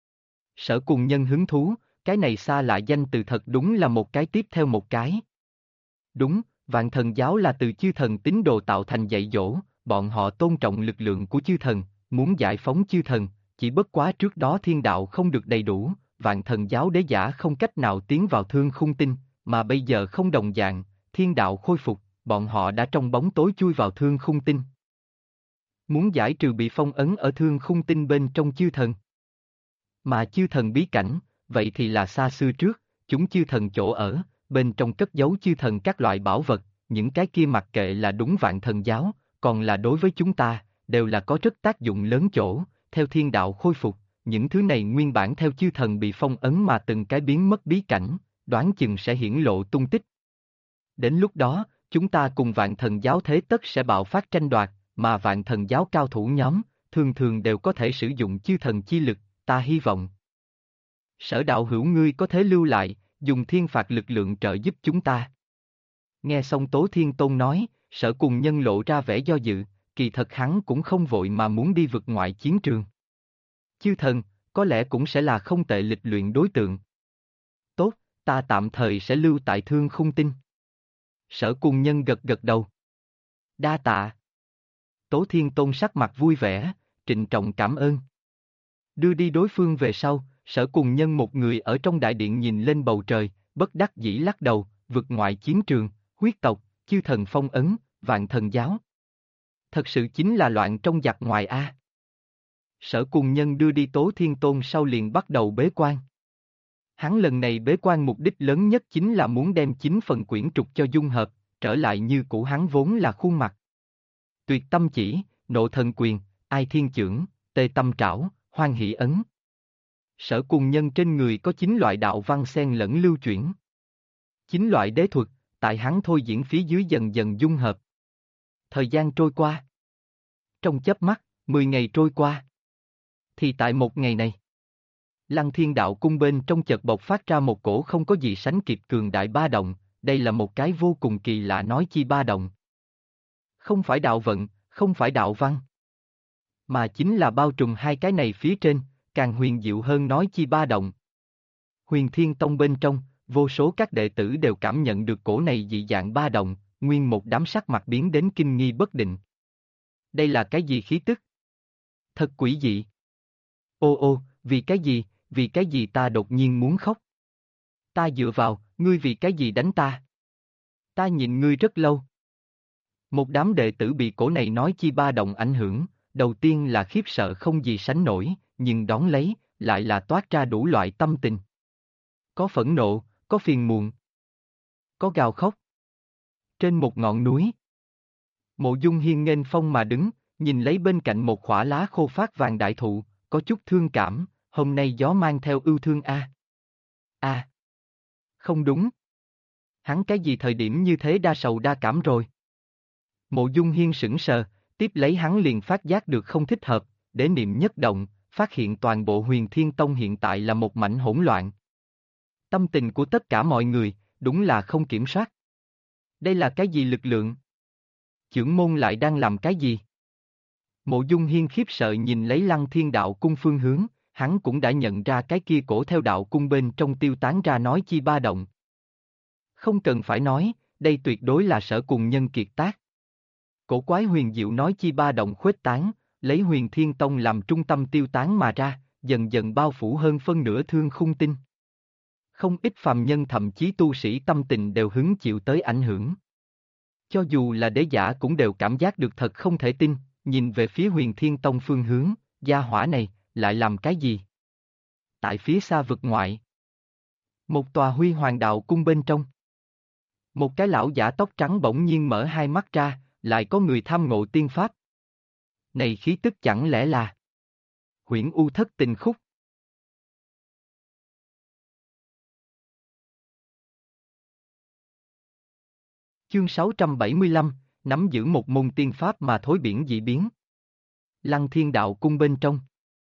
Sở Cùng Nhân hứng thú, cái này xa lạ danh từ thật đúng là một cái tiếp theo một cái. Đúng, Vạn Thần Giáo là từ chư thần tín đồ tạo thành dạy dỗ, bọn họ tôn trọng lực lượng của chư thần, muốn giải phóng chư thần, chỉ bất quá trước đó thiên đạo không được đầy đủ, Vạn Thần Giáo đế giả không cách nào tiến vào Thương Khung Tinh, mà bây giờ không đồng dạng, thiên đạo khôi phục, bọn họ đã trong bóng tối chui vào Thương Khung Tinh. Muốn giải trừ bị phong ấn ở Thương Khung Tinh bên trong chư thần. Mà chư thần bí cảnh, vậy thì là xa xưa trước, chúng chư thần chỗ ở, bên trong cất giấu chư thần các loại bảo vật, những cái kia mặc kệ là đúng Vạn Thần Giáo, còn là đối với chúng ta, đều là có rất tác dụng lớn chỗ, theo thiên đạo khôi phục, những thứ này nguyên bản theo chư thần bị phong ấn mà từng cái biến mất bí cảnh, đoán chừng sẽ hiển lộ tung tích. Đến lúc đó, chúng ta cùng Vạn Thần Giáo thế tất sẽ bạo phát tranh đoạt, mà Vạn Thần Giáo cao thủ nhóm, thường thường đều có thể sử dụng chư thần chi lực, ta hy vọng. Sở đạo hữu ngươi có thể lưu lại, dùng thiên phạt lực lượng trợ giúp chúng ta. Nghe xong Tố Thiên Tôn nói, Sở Cùng Nhân lộ ra vẻ do dự, kỳ thật hắn cũng không vội mà muốn đi vực ngoại chiến trường. Chư thần, có lẽ cũng sẽ là không tệ lịch luyện đối tượng. Tốt, ta tạm thời sẽ lưu tại Thương Khung Tinh. Sở Cùng Nhân gật gật đầu. Đa tạ. Tố Thiên Tôn sắc mặt vui vẻ, trịnh trọng cảm ơn. Đưa đi đối phương về sau, Sở Cùng Nhân một người ở trong đại điện nhìn lên bầu trời, bất đắc dĩ lắc đầu, vực ngoại chiến trường, huyết tộc, chư thần phong ấn, Vạn Thần Giáo. Thật sự chính là loạn trong giặc ngoài a. Sở Cùng Nhân đưa đi Tố Thiên Tôn sau liền bắt đầu bế quan. Hắn lần này bế quan mục đích lớn nhất chính là muốn đem 9 phần quyển trục cho dung hợp, trở lại như cũ hắn vốn là khuôn mặt. Tuyệt tâm chỉ, nộ thần quyền, ai thiên chưởng, tê tâm trảo, hoan hỷ ấn. Sở Cùng Nhân trên người có 9 loại đạo văn xen lẫn lưu chuyển. 9 loại đế thuật, tại hắn thôi diễn phía dưới dần dần dung hợp. Thời gian trôi qua. Trong chớp mắt, 10 ngày trôi qua. Thì tại một ngày này, Lăng Thiên Đạo Cung bên trong chợt bộc phát ra một cổ không có gì sánh kịp cường đại ba động, đây là một cái vô cùng kỳ lạ nói chi ba động. Không phải đạo vận, không phải đạo văn, mà chính là bao trùm hai cái này phía trên, càng huyền diệu hơn nói chi ba động. Huyền Thiên Tông bên trong, vô số các đệ tử đều cảm nhận được cổ này dị dạng ba động, nguyên một đám sắc mặt biến đến kinh nghi bất định. Đây là cái gì khí tức? Thật quỷ dị. Ô, vì cái gì ta đột nhiên muốn khóc? Ta dựa vào, ngươi vì cái gì đánh ta? Ta nhịn ngươi rất lâu. Một đám đệ tử bị cổ này nói chi ba động ảnh hưởng, đầu tiên là khiếp sợ không gì sánh nổi, nhưng đón lấy, lại là toát ra đủ loại tâm tình. Có phẫn nộ, có phiền muộn, có gào khóc. Trên một ngọn núi, Mộ Dung Hiên nghênh phong mà đứng, nhìn lấy bên cạnh một khỏa lá khô phát vàng đại thụ, có chút thương cảm, hôm nay gió mang theo ưu thương a. Không đúng. Hắn cái gì thời điểm như thế đa sầu đa cảm rồi. Mộ Dung Hiên sững sờ, tiếp lấy hắn liền phát giác được không thích hợp, để niệm nhất động, phát hiện toàn bộ Huyền Thiên Tông hiện tại là một mảnh hỗn loạn. Tâm tình của tất cả mọi người, đúng là không kiểm soát. Đây là cái gì lực lượng? Chưởng môn lại đang làm cái gì? Mộ Dung Hiên khiếp sợ nhìn lấy Lăng Thiên đạo cung phương hướng, hắn cũng đã nhận ra cái kia cổ theo đạo cung bên trong tiêu tán ra nói chi ba động. Không cần phải nói, đây tuyệt đối là Sở Cùng Nhân kiệt tác. Cổ quái huyền diệu nói chi ba động khuếch tán, lấy Huyền Thiên Tông làm trung tâm tiêu tán mà ra, dần dần bao phủ hơn phân nửa thương khung tinh. Không ít phàm nhân thậm chí tu sĩ tâm tình đều hứng chịu tới ảnh hưởng. Cho dù là đế giả cũng đều cảm giác được thật không thể tin, nhìn về phía Huyền Thiên Tông phương hướng, gia hỏa này, lại làm cái gì? Tại phía xa vực ngoại, một tòa huy hoàng đạo cung bên trong. Một cái lão giả tóc trắng bỗng nhiên mở hai mắt ra, lại có người tham ngộ tiên pháp. Này khí tức chẳng lẽ là Huyễn U Thất Tình Khúc? Chương 675, nắm giữ một môn tiên pháp mà thối biển dị biến. Lăng Thiên đạo cung bên trong.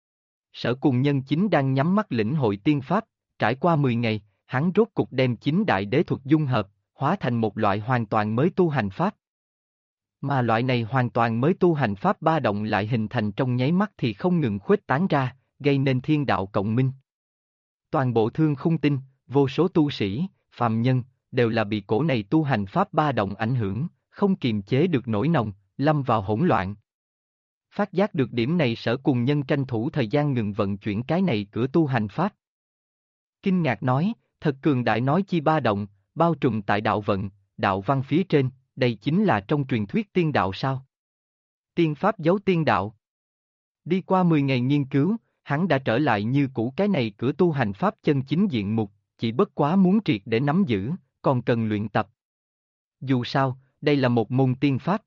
Sở Cùng Nhân chính đang nhắm mắt lĩnh hội tiên pháp, trải qua 10 ngày, hắn rốt cục đem chính đại đế thuật dung hợp, hóa thành một loại hoàn toàn mới tu hành pháp. Mà loại này hoàn toàn mới tu hành pháp ba động lại hình thành trong nháy mắt thì không ngừng khuếch tán ra, gây nên thiên đạo cộng minh. Toàn bộ thương khung tinh, vô số tu sĩ, phàm nhân, đều là bị cổ này tu hành pháp ba động ảnh hưởng, không kiềm chế được nỗi nồng, lâm vào hỗn loạn. Phát giác được điểm này Sở Cùng Nhân tranh thủ thời gian ngừng vận chuyển cái này cửa tu hành pháp. Kinh ngạc nói, thật cường đại nói chi ba động, bao trùm tại đạo vận, đạo văn phía trên, đây chính là trong truyền thuyết tiên đạo sao? Tiên pháp giấu tiên đạo. Đi qua 10 ngày nghiên cứu, hắn đã trở lại như cũ cái này cửa tu hành pháp chân chính diện mục, chỉ bất quá muốn triệt để nắm giữ, còn cần luyện tập. Dù sao, đây là một môn tiên pháp.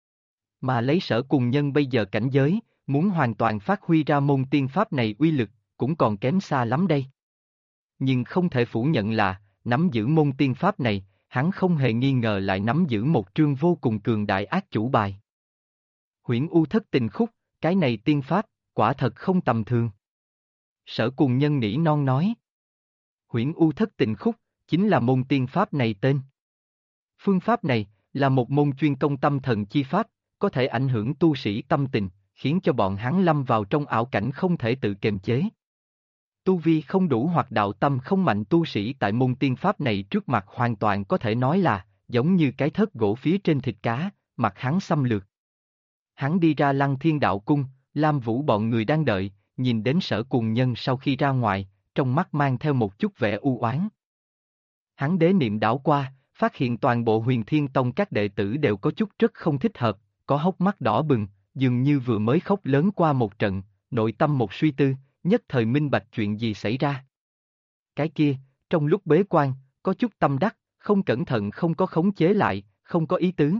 Mà lấy Sở Cùng Nhân bây giờ cảnh giới, muốn hoàn toàn phát huy ra môn tiên pháp này uy lực, cũng còn kém xa lắm đây. Nhưng không thể phủ nhận là, nắm giữ môn tiên pháp này, hắn không hề nghi ngờ lại nắm giữ một trương vô cùng cường đại ác chủ bài. Huyễn U Thất Tình Khúc, cái này tiên pháp, quả thật không tầm thường. Sở Cùng Nhân nỉ non nói. Huyễn U Thất Tình Khúc, chính là môn tiên pháp này tên. Phương pháp này, là một môn chuyên công tâm thần chi pháp, có thể ảnh hưởng tu sĩ tâm tình, khiến cho bọn hắn lâm vào trong ảo cảnh không thể tự kiềm chế. Tu vi không đủ hoặc đạo tâm không mạnh tu sĩ tại môn tiên pháp này trước mặt hoàn toàn có thể nói là, giống như cái thớt gỗ phía trên thịt cá, mặt hắn xâm lược. Hắn đi ra Lăng Thiên đạo cung, Lam Vũ bọn người đang đợi, nhìn đến Sở Cùng Nhân sau khi ra ngoài, trong mắt mang theo một chút vẻ u oán. Hắn đế niệm đảo qua, phát hiện toàn bộ Huyền Thiên Tông các đệ tử đều có chút rất không thích hợp, có hốc mắt đỏ bừng, dường như vừa mới khóc lớn qua một trận, nội tâm một suy tư, nhất thời minh bạch chuyện gì xảy ra. Cái kia, trong lúc bế quan, có chút tâm đắc, không cẩn thận không có khống chế lại, không có ý tứ.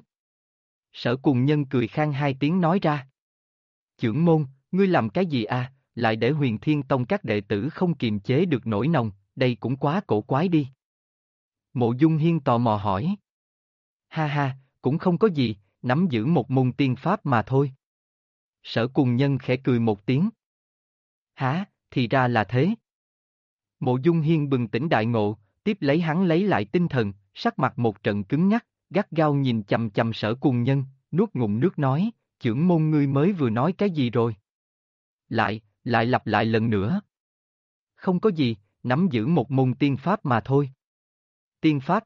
Sở Cùng Nhân cười khan hai tiếng nói ra. Chưởng môn, ngươi làm cái gì à, lại để Huyền Thiên Tông các đệ tử không kiềm chế được nỗi nồng, đây cũng quá cổ quái đi. Mộ Dung Hiên tò mò hỏi. Ha ha, cũng không có gì, nắm giữ một môn tiên pháp mà thôi. Sở Cùng Nhân khẽ cười một tiếng. Hả, thì ra là thế. Mộ Dung Hiên bừng tỉnh đại ngộ, tiếp lấy hắn lấy lại tinh thần, sắc mặt một trận cứng nhắc, gắt gao nhìn chằm chằm Sở Cùng Nhân, nuốt ngụm nước nói, chưởng môn ngươi mới vừa nói cái gì rồi? Lại lặp lại lần nữa. Không có gì, nắm giữ một môn tiên pháp mà thôi. Tiên pháp.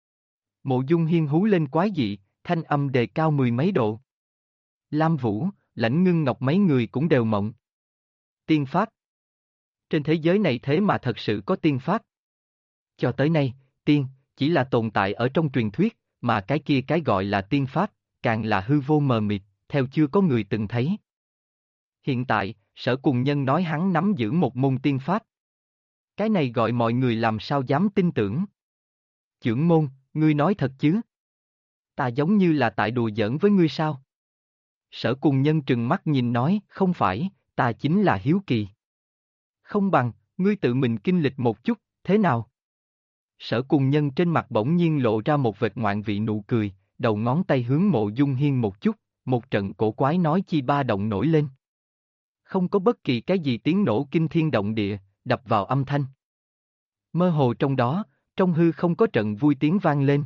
Mộ Dung Hiên hú lên quái dị, thanh âm đề cao mười mấy độ. Lam Vũ, Lãnh Ngưng Ngọc mấy người cũng đều mộng. Tiên pháp. Trên thế giới này thế mà thật sự có tiên pháp. Cho tới nay, tiên, chỉ là tồn tại ở trong truyền thuyết, mà cái kia cái gọi là tiên pháp, càng là hư vô mờ mịt, theo chưa có người từng thấy. Hiện tại, Sở Cùng Nhân nói hắn nắm giữ một môn tiên pháp. Cái này gọi mọi người làm sao dám tin tưởng. Chưởng môn, ngươi nói thật chứ? Ta giống như là tại đùa giỡn với ngươi sao? Sở Cùng Nhân trừng mắt nhìn nói, không phải, ta chính là hiếu kỳ. Không bằng, ngươi tự mình kinh lịch một chút, thế nào? Sở Cùng Nhân trên mặt bỗng nhiên lộ ra một vệt ngoạn vị nụ cười, đầu ngón tay hướng Mộ Dung Hiên một chút, một trận cổ quái nói chi ba động nổi lên. Không có bất kỳ cái gì tiếng nổ kinh thiên động địa, đập vào âm thanh. Mơ hồ trong đó, trong hư không có trận vui tiếng vang lên.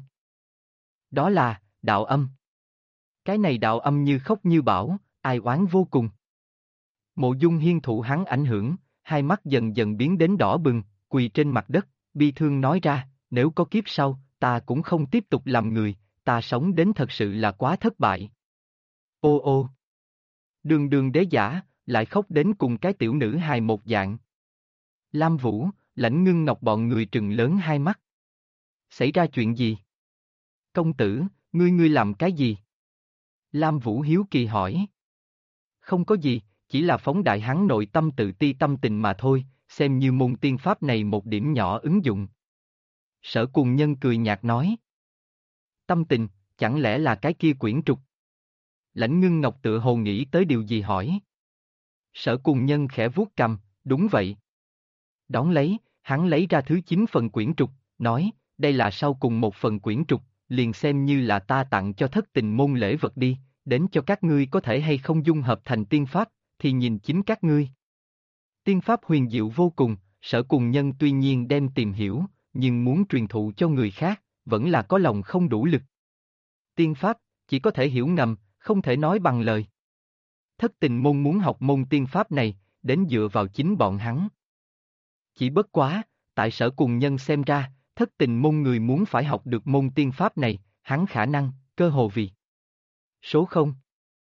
Đó là, đạo âm. Cái này đạo âm như khóc như bão, ai oán vô cùng. Mộ Dung Hiên thụ hắn ảnh hưởng, hai mắt dần dần biến đến đỏ bừng, quỳ trên mặt đất, bi thương nói ra, nếu có kiếp sau, ta cũng không tiếp tục làm người, ta sống đến thật sự là quá thất bại. Ô ô. Đường đường đế giả, lại khóc đến cùng cái tiểu nữ hài một dạng. Lam Vũ, Lãnh Ngưng Ngọc bọn người trừng lớn hai mắt. Xảy ra chuyện gì? Công tử, ngươi làm cái gì? Lam Vũ hiếu kỳ hỏi. Không có gì, chỉ là phóng đại hắn nội tâm tự ti tâm tình mà thôi, xem như môn tiên pháp này một điểm nhỏ ứng dụng. Sở Cùng Nhân cười nhạt nói. Tâm tình, chẳng lẽ là cái kia quyển trục? Lãnh Ngưng Ngọc tựa hồ nghĩ tới điều gì hỏi. Sở Cùng Nhân khẽ vuốt cằm, đúng vậy. Đón lấy, hắn lấy ra thứ 9 phần quyển trục, nói, đây là sau cùng một phần quyển trục, liền xem như là ta tặng cho thất tình môn lễ vật đi, đến cho các ngươi có thể hay không dung hợp thành tiên pháp, thì nhìn chính các ngươi. Tiên pháp huyền diệu vô cùng, Sở Cùng Nhân tuy nhiên đem tìm hiểu, nhưng muốn truyền thụ cho người khác, vẫn là có lòng không đủ lực. Tiên pháp, chỉ có thể hiểu ngầm, không thể nói bằng lời. Thất tình môn muốn học môn tiên pháp này, đến dựa vào chính bọn hắn. Chỉ bất quá, tại Sở Cùng Nhân xem ra, thất tình môn người muốn phải học được môn tiên pháp này, hắn khả năng, cơ hồ vì số không.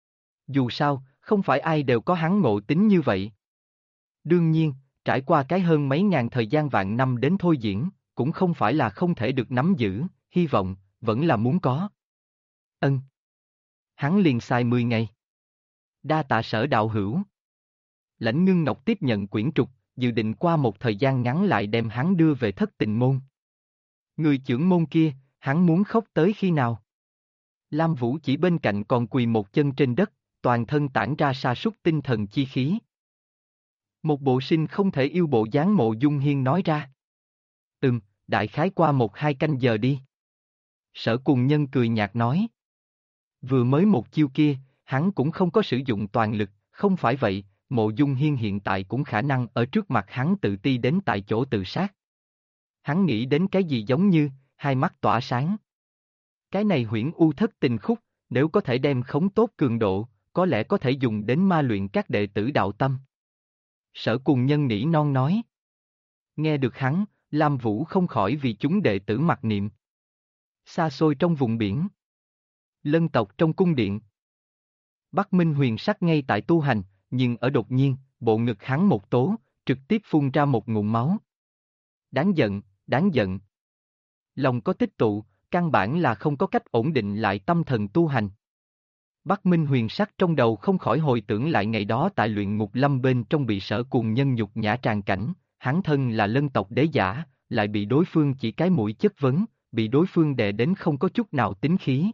Dù sao, không phải ai đều có hắn ngộ tính như vậy. Đương nhiên, trải qua cái hơn mấy ngàn thời gian vạn năm đến thôi diễn, cũng không phải là không thể được nắm giữ, hy vọng, vẫn là muốn có. Ân. Hắn liền xài 10 ngày. Đa tạ Sở đạo hữu. Lãnh Ngưng Ngọc tiếp nhận quyển trục, dự định qua một thời gian ngắn lại đem hắn đưa về thất tình môn. Người trưởng môn kia, hắn muốn khóc tới khi nào? Lam Vũ chỉ bên cạnh còn quỳ một chân trên đất, toàn thân tản ra sa sút tinh thần chi khí. Một bộ sinh không thể yêu bộ dáng Mộ Dung Hiên nói ra. Đại khái qua 1-2 canh giờ đi. Sở Cùng Nhân cười nhạt nói. Vừa mới một chiêu kia, hắn cũng không có sử dụng toàn lực, không phải vậy, Mộ Dung Hiên hiện tại cũng khả năng ở trước mặt hắn tự ti đến tại chỗ tự sát. Hắn nghĩ đến cái gì giống như, hai mắt tỏa sáng. Cái này huyễn u thất tình khúc, nếu có thể đem khống tốt cường độ, có lẽ có thể dùng đến ma luyện các đệ tử đạo tâm. Sở Cùng Nhân nỉ non nói. Nghe được hắn, Lam Vũ không khỏi vì chúng đệ tử mặc niệm. Xa xôi trong vùng biển. Lân tộc trong cung điện. Bắc Minh Huyền Sắc ngay tại tu hành, nhưng ở đột nhiên, bộ ngực hắn một tố, trực tiếp phun ra một ngụm máu. Đáng giận, đáng giận. Lòng có tích tụ, căn bản là không có cách ổn định lại tâm thần tu hành. Bắc Minh Huyền Sắc trong đầu không khỏi hồi tưởng lại ngày đó tại luyện ngục lâm bên trong bị Sở Cùng Nhân nhục nhã tràn cảnh, hắn thân là lân tộc đế giả, lại bị đối phương chỉ cái mũi chất vấn, bị đối phương đè đến không có chút nào tính khí.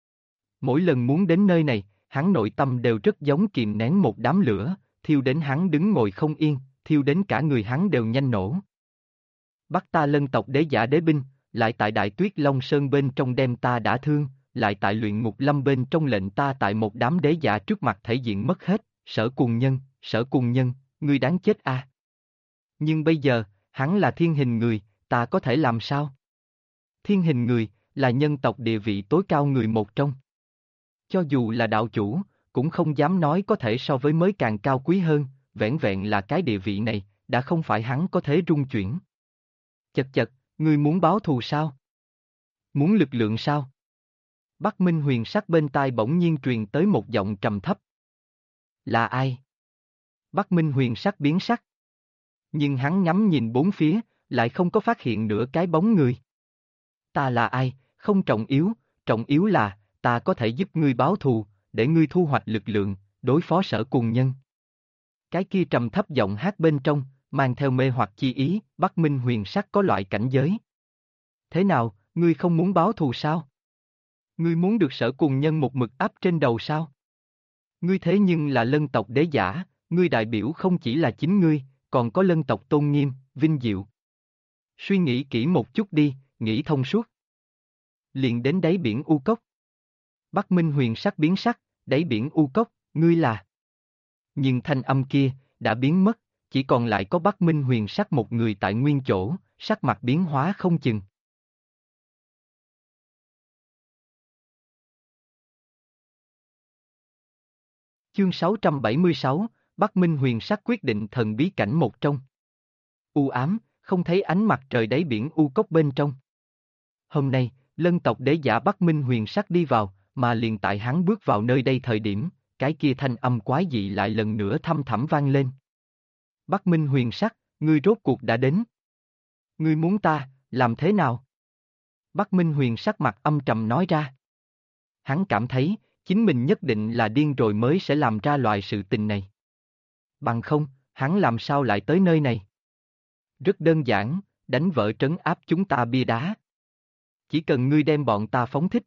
Mỗi lần muốn đến nơi này, hắn nội tâm đều rất giống kìm nén một đám lửa, thiêu đến hắn đứng ngồi không yên, thiêu đến cả người hắn đều nhanh nổ. Bắt ta lân tộc đế giả đế binh, lại tại Đại Tuyết Long Sơn bên trong đem ta đả thương, lại tại luyện ngục lâm bên trong lệnh ta tại một đám đế giả trước mặt thể diện mất hết, Sở Cùng Nhân, ngươi đáng chết a. Nhưng bây giờ, hắn là thiên hình người, ta có thể làm sao? Thiên hình người, là nhân tộc địa vị tối cao người một trong. Cho dù là đạo chủ, cũng không dám nói có thể so với mới càng cao quý hơn, vẻn vẹn là cái địa vị này, đã không phải hắn có thể rung chuyển. Chật chật, ngươi muốn báo thù sao? Muốn lực lượng sao? Bắc Minh Huyền Sắc bên tai bỗng nhiên truyền tới một giọng trầm thấp. Là ai? Bắc Minh Huyền Sắc biến sắc. Nhưng hắn ngắm nhìn bốn phía, lại không có phát hiện nửa cái bóng người. Ta là ai, không trọng yếu là, ta có thể giúp ngươi báo thù, để ngươi thu hoạch lực lượng, đối phó Sở Cùng Nhân. Cái kia trầm thấp giọng hát bên trong, mang theo mê hoặc chi ý, Bắc Minh Huyền Sắc có loại cảnh giới. Thế nào, ngươi không muốn báo thù sao? Ngươi muốn được Sở Cùng Nhân một mực áp trên đầu sao? Ngươi thế nhưng là lân tộc đế giả, ngươi đại biểu không chỉ là chính ngươi, còn có lân tộc tôn nghiêm, vinh diệu. Suy nghĩ kỹ một chút đi, nghĩ thông suốt. Liền đến đáy biển U Cốc. Bắc Minh Huyền Sắc biến sắc, đáy biển U Cốc, ngươi là. Nhưng thanh âm kia, đã biến mất, chỉ còn lại có Bắc Minh Huyền Sắc một người tại nguyên chỗ, sắc mặt biến hóa không chừng. Chương 676, Bắc Minh Huyền Sắc quyết định thần bí cảnh một trong. U ám, không thấy ánh mặt trời đáy biển u cốc bên trong. Hôm nay, lân tộc đế giả Bắc Minh Huyền Sắc đi vào, mà liền tại hắn bước vào nơi đây thời điểm, cái kia thanh âm quái dị lại lần nữa thăm thẳm vang lên. Bắc Minh Huyền Sắc, ngươi rốt cuộc đã đến. Ngươi muốn ta, làm thế nào? Bắc Minh Huyền Sắc mặt âm trầm nói ra. Hắn cảm thấy, chính mình nhất định là điên rồi mới sẽ làm ra loại sự tình này. Bằng không, hắn làm sao lại tới nơi này? Rất đơn giản, đánh vỡ trấn áp chúng ta bia đá. Chỉ cần ngươi đem bọn ta phóng thích.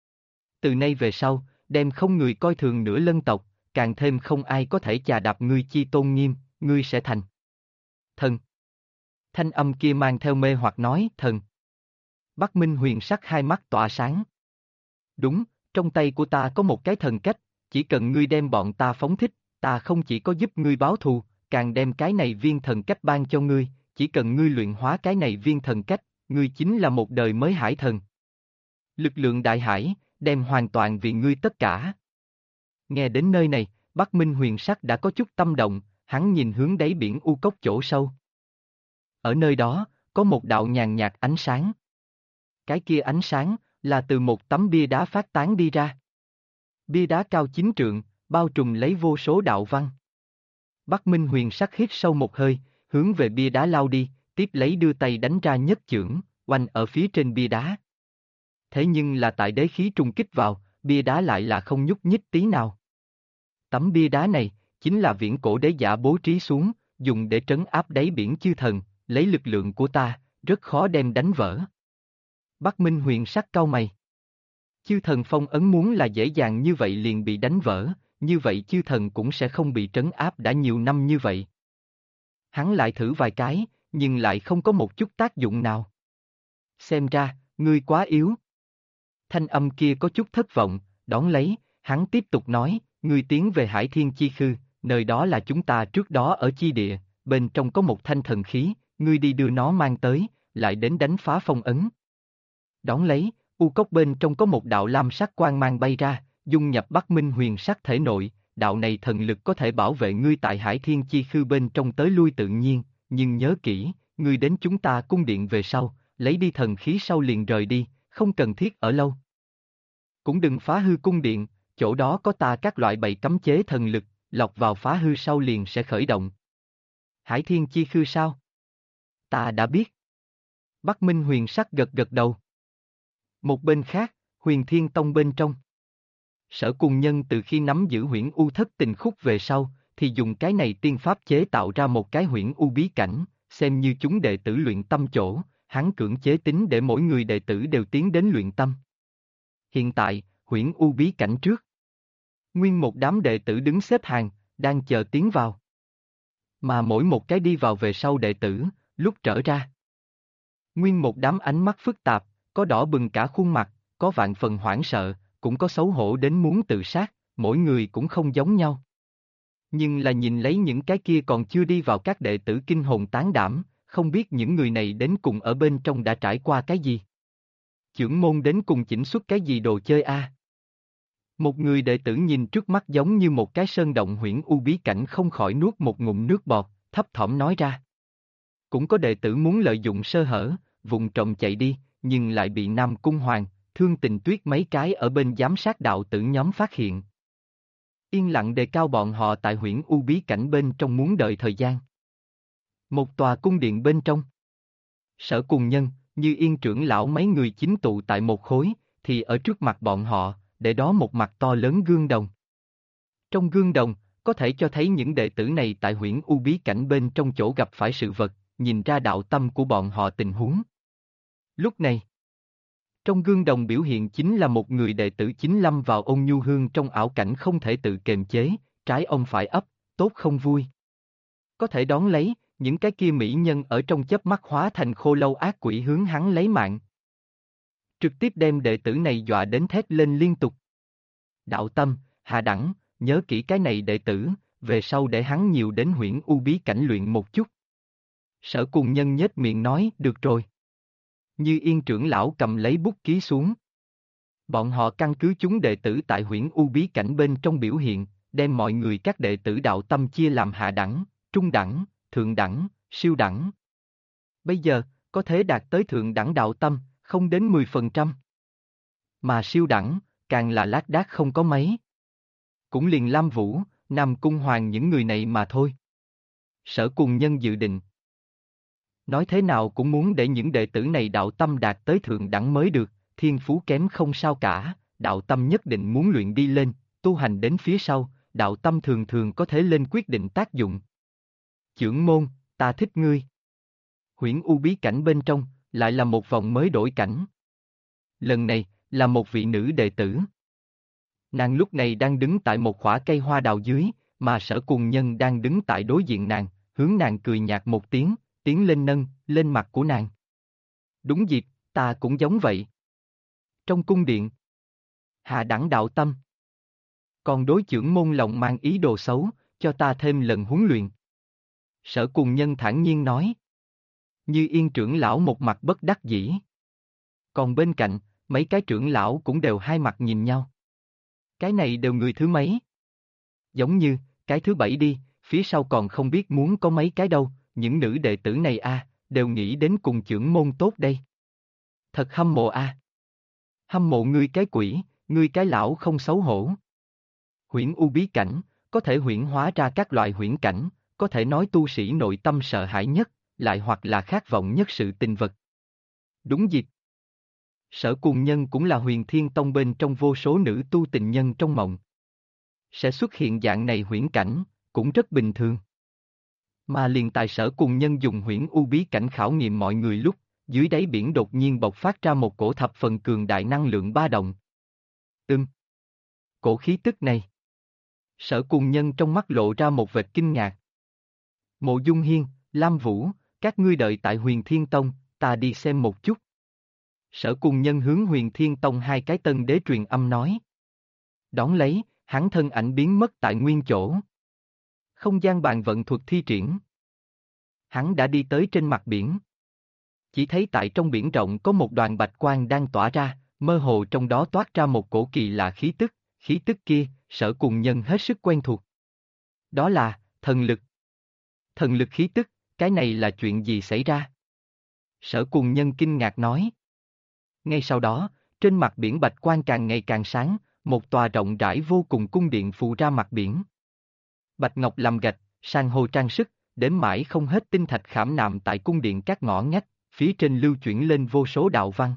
Từ nay về sau, đem không người coi thường nữa lân tộc, càng thêm không ai có thể chà đạp ngươi chi tôn nghiêm, ngươi sẽ thành thần. Thanh âm kia mang theo mê hoặc nói thần. Bắc Minh Huyền Sắc hai mắt tỏa sáng. Đúng, trong tay của ta có một cái thần cách, chỉ cần ngươi đem bọn ta phóng thích, ta không chỉ có giúp ngươi báo thù, càng đem cái này viên thần cách ban cho ngươi, chỉ cần ngươi luyện hóa cái này viên thần cách, ngươi chính là một đời mới hải thần. Lực lượng đại hải, đem hoàn toàn vì ngươi tất cả. Nghe đến nơi này, Bắc Minh Huyền Sắc đã có chút tâm động, hắn nhìn hướng đáy biển u cốc chỗ sâu. Ở nơi đó, có một đạo nhàn nhạt ánh sáng. Cái kia ánh sáng, là từ một tấm bia đá phát tán đi ra. Bia đá cao 9 trượng, bao trùm lấy vô số đạo văn. Bắc Minh Huyền Sắc hít sâu một hơi, hướng về bia đá lao đi, tiếp lấy đưa tay đánh ra nhất chưởng, oanh ở phía trên bia đá. Thế nhưng là tại đế khí trùng kích vào, bia đá lại là không nhúc nhích tí nào. Tấm bia đá này, chính là viễn cổ đế giả bố trí xuống, dùng để trấn áp đáy biển chư thần, lấy lực lượng của ta, rất khó đem đánh vỡ. Bắc Minh Huyền Sắc cau mày. Chư thần phong ấn muốn là dễ dàng như vậy liền bị đánh vỡ, như vậy chư thần cũng sẽ không bị trấn áp đã nhiều năm như vậy. Hắn lại thử vài cái, nhưng lại không có một chút tác dụng nào. Xem ra, ngươi quá yếu. Thanh âm kia có chút thất vọng, đón lấy, hắn tiếp tục nói, ngươi tiến về Hải Thiên Chi Khư, nơi đó là chúng ta trước đó ở chi địa, bên trong có một thanh thần khí, ngươi đi đưa nó mang tới, lại đến đánh phá phong ấn. Đón lấy, u cốc bên trong có một đạo lam sắc quang mang bay ra, dung nhập Bắc Minh Huyền Sắc thể nội, đạo này thần lực có thể bảo vệ ngươi tại Hải Thiên Chi Khư bên trong tới lui tự nhiên, nhưng nhớ kỹ, ngươi đến chúng ta cung điện về sau, lấy đi thần khí sau liền rời đi, không cần thiết ở lâu. Cũng đừng phá hư cung điện, chỗ đó có ta các loại bày cấm chế thần lực, lọc vào phá hư sau liền sẽ khởi động. Hải Thiên Chi Khư sao? Ta đã biết. Bắc Minh Huyền Sắc gật gật đầu. Một bên khác, Huyền Thiên Tông bên trong. Sở Cùng Nhân từ khi nắm giữ Huyễn U Thất Tình Khúc về sau, thì dùng cái này tiên pháp chế tạo ra một cái Huyễn U bí cảnh, xem như chúng đệ tử luyện tâm chỗ, hắn cưỡng chế tính để mỗi người đệ tử đều tiến đến luyện tâm. Hiện tại, Huyễn U bí cảnh trước. Nguyên một đám đệ tử đứng xếp hàng, đang chờ tiến vào. Mà mỗi một cái đi vào về sau đệ tử, lúc trở ra. Nguyên một đám ánh mắt phức tạp, có đỏ bừng cả khuôn mặt, có vạn phần hoảng sợ, cũng có xấu hổ đến muốn tự sát, mỗi người cũng không giống nhau. Nhưng là nhìn lấy những cái kia còn chưa đi vào các đệ tử kinh hồn tán đảm, không biết những người này đến cùng ở bên trong đã trải qua cái gì. Chưởng môn đến cùng chỉnh xuất cái gì đồ chơi a? Một người đệ tử nhìn trước mắt giống như một cái sơn động Huyễn U bí cảnh không khỏi nuốt một ngụm nước bọt, thấp thỏm nói ra. Cũng có đệ tử muốn lợi dụng sơ hở, vùng trộm chạy đi, nhưng lại bị Nam Cung Hoàng, Thương Tình Tuyết mấy cái ở bên giám sát đạo tử nhóm phát hiện. Yên lặng đề cao bọn họ tại Huyễn U bí cảnh bên trong muốn đợi thời gian. Một tòa cung điện bên trong. Sở Cùng Nhân, Như Yên trưởng lão mấy người chính tụ tại một khối, thì ở trước mặt bọn họ, để đó một mặt to lớn gương đồng. Trong gương đồng, có thể cho thấy những đệ tử này tại Huyễn U bí cảnh bên trong chỗ gặp phải sự vật, nhìn ra đạo tâm của bọn họ tình huống. Lúc này, trong gương đồng biểu hiện chính là một người đệ tử chính lâm vào ôn nhu hương trong ảo cảnh không thể tự kiềm chế, trái ông phải ấp, tốt không vui. Có thể đón lấy, những cái kia mỹ nhân ở trong chớp mắt hóa thành khô lâu ác quỷ hướng hắn lấy mạng. Trực tiếp đem đệ tử này dọa đến thét lên liên tục. Đạo tâm, hạ đẳng, nhớ kỹ cái này đệ tử, về sau để hắn nhiều đến Huyễn U bí cảnh luyện một chút. Sở Cùng Nhân nhếch miệng nói, được rồi. Như Yên trưởng lão cầm lấy bút ký xuống. Bọn họ căn cứ chúng đệ tử tại Huyễn U bí cảnh bên trong biểu hiện, đem mọi người các đệ tử đạo tâm chia làm hạ đẳng, trung đẳng, thượng đẳng, siêu đẳng. Bây giờ, có thể đạt tới thượng đẳng đạo tâm, không đến 10%. Mà siêu đẳng, càng là lác đác không có mấy. Cũng liền Lam Vũ, Nam Cung Hoàng những người này mà thôi. Sở Cùng Nhân dự định. Nói thế nào cũng muốn để những đệ tử này đạo tâm đạt tới thượng đẳng mới được, thiên phú kém không sao cả, đạo tâm nhất định muốn luyện đi lên, tu hành đến phía sau, đạo tâm thường thường có thể lên quyết định tác dụng. Chưởng môn, ta thích ngươi. Huyễn U bí cảnh bên trong, lại là một vòng mới đổi cảnh. Lần này, là một vị nữ đệ tử. Nàng lúc này đang đứng tại một khỏa cây hoa đào dưới, mà Sở Cùng Nhân đang đứng tại đối diện nàng, hướng nàng cười nhạt một tiếng, tiến lên nâng, lên mặt của nàng. Đúng dịp, ta cũng giống vậy. Trong cung điện, hạ đẳng đạo tâm. Còn đối chưởng môn lòng mang ý đồ xấu, cho ta thêm lần huấn luyện. Sở Cùng Nhân thản nhiên nói. Như Yên trưởng lão một mặt bất đắc dĩ. Còn bên cạnh, mấy cái trưởng lão cũng đều hai mặt nhìn nhau. Cái này đều người thứ mấy? Giống như, cái thứ 7 đi, phía sau còn không biết muốn có mấy cái đâu, những nữ đệ tử này đều nghĩ đến cùng chưởng môn tốt đây. Thật hâm mộ Hâm mộ ngươi cái quỷ, ngươi cái lão không xấu hổ. Huyễn U bí cảnh, có thể huyễn hóa ra các loại huyễn cảnh, có thể nói tu sĩ nội tâm sợ hãi nhất, lại hoặc là khát vọng nhất sự tình vật. Đúng dịp. Sở Cùng Nhân cũng là Huyền Thiên Tông bên trong vô số nữ tu tình nhân trong mộng. Sẽ xuất hiện dạng này huyễn cảnh, cũng rất bình thường. Mà liền tại Sở Cùng Nhân dùng Huyễn U bí cảnh khảo nghiệm mọi người lúc, dưới đáy biển đột nhiên bộc phát ra một cổ thập phần cường đại năng lượng ba động. Cổ khí tức này. Sở Cùng Nhân trong mắt lộ ra một vệt kinh ngạc. Mộ Dung Hiên, Lam Vũ, các ngươi đợi tại Huyền Thiên Tông, ta đi xem một chút. Sở Cùng Nhân hướng Huyền Thiên Tông hai cái tân đế truyền âm nói. Đón lấy, hắn thân ảnh biến mất tại nguyên chỗ. Không gian bàn vận thuật thi triển. Hắn đã đi tới trên mặt biển. Chỉ thấy tại trong biển rộng có một đoàn bạch quang đang tỏa ra, mơ hồ trong đó toát ra một cổ kỳ lạ khí tức kia, Sở Cùng Nhân hết sức quen thuộc. Đó là, thần lực. Thần lực khí tức, cái này là chuyện gì xảy ra? Sở Cùng Nhân kinh ngạc nói. Ngay sau đó, trên mặt biển bạch quang càng ngày càng sáng, một tòa rộng rãi vô cùng cung điện phù ra mặt biển. Bạch ngọc làm gạch, san hô trang sức, đếm mãi không hết tinh thạch khảm nạm tại cung điện các ngõ ngách, phía trên lưu chuyển lên vô số đạo văn.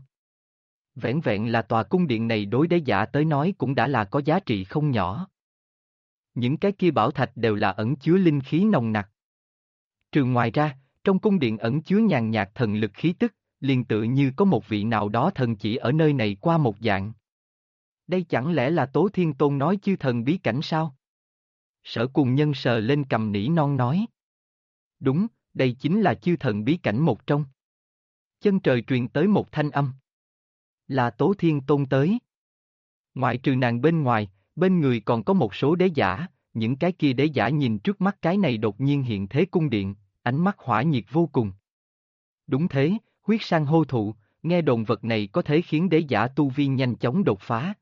Vẻn vẹn là tòa cung điện này đối đế giả tới nói cũng đã là có giá trị không nhỏ. Những cái kia bảo thạch đều là ẩn chứa linh khí nồng nặc. Trừ ngoài ra, trong cung điện ẩn chứa nhàn nhạt thần lực khí tức, liền tự như có một vị nào đó thần chỉ ở nơi này qua một dạng. Đây chẳng lẽ là Tố Thiên Tôn nói chư thần bí cảnh sao? Sở Cùng Nhân sờ lên cầm nỉ non nói. Đúng, đây chính là chư thần bí cảnh một trong. Chân trời truyền tới một thanh âm. Là Tố Thiên Tôn tới. Ngoại trừ nàng bên ngoài, bên người còn có một số đế giả, những cái kia đế giả nhìn trước mắt cái này đột nhiên hiện thế cung điện, ánh mắt hỏa nhiệt vô cùng. Đúng thế, huyết sang hô thụ, nghe đồn vật này có thể khiến đế giả tu vi nhanh chóng đột phá.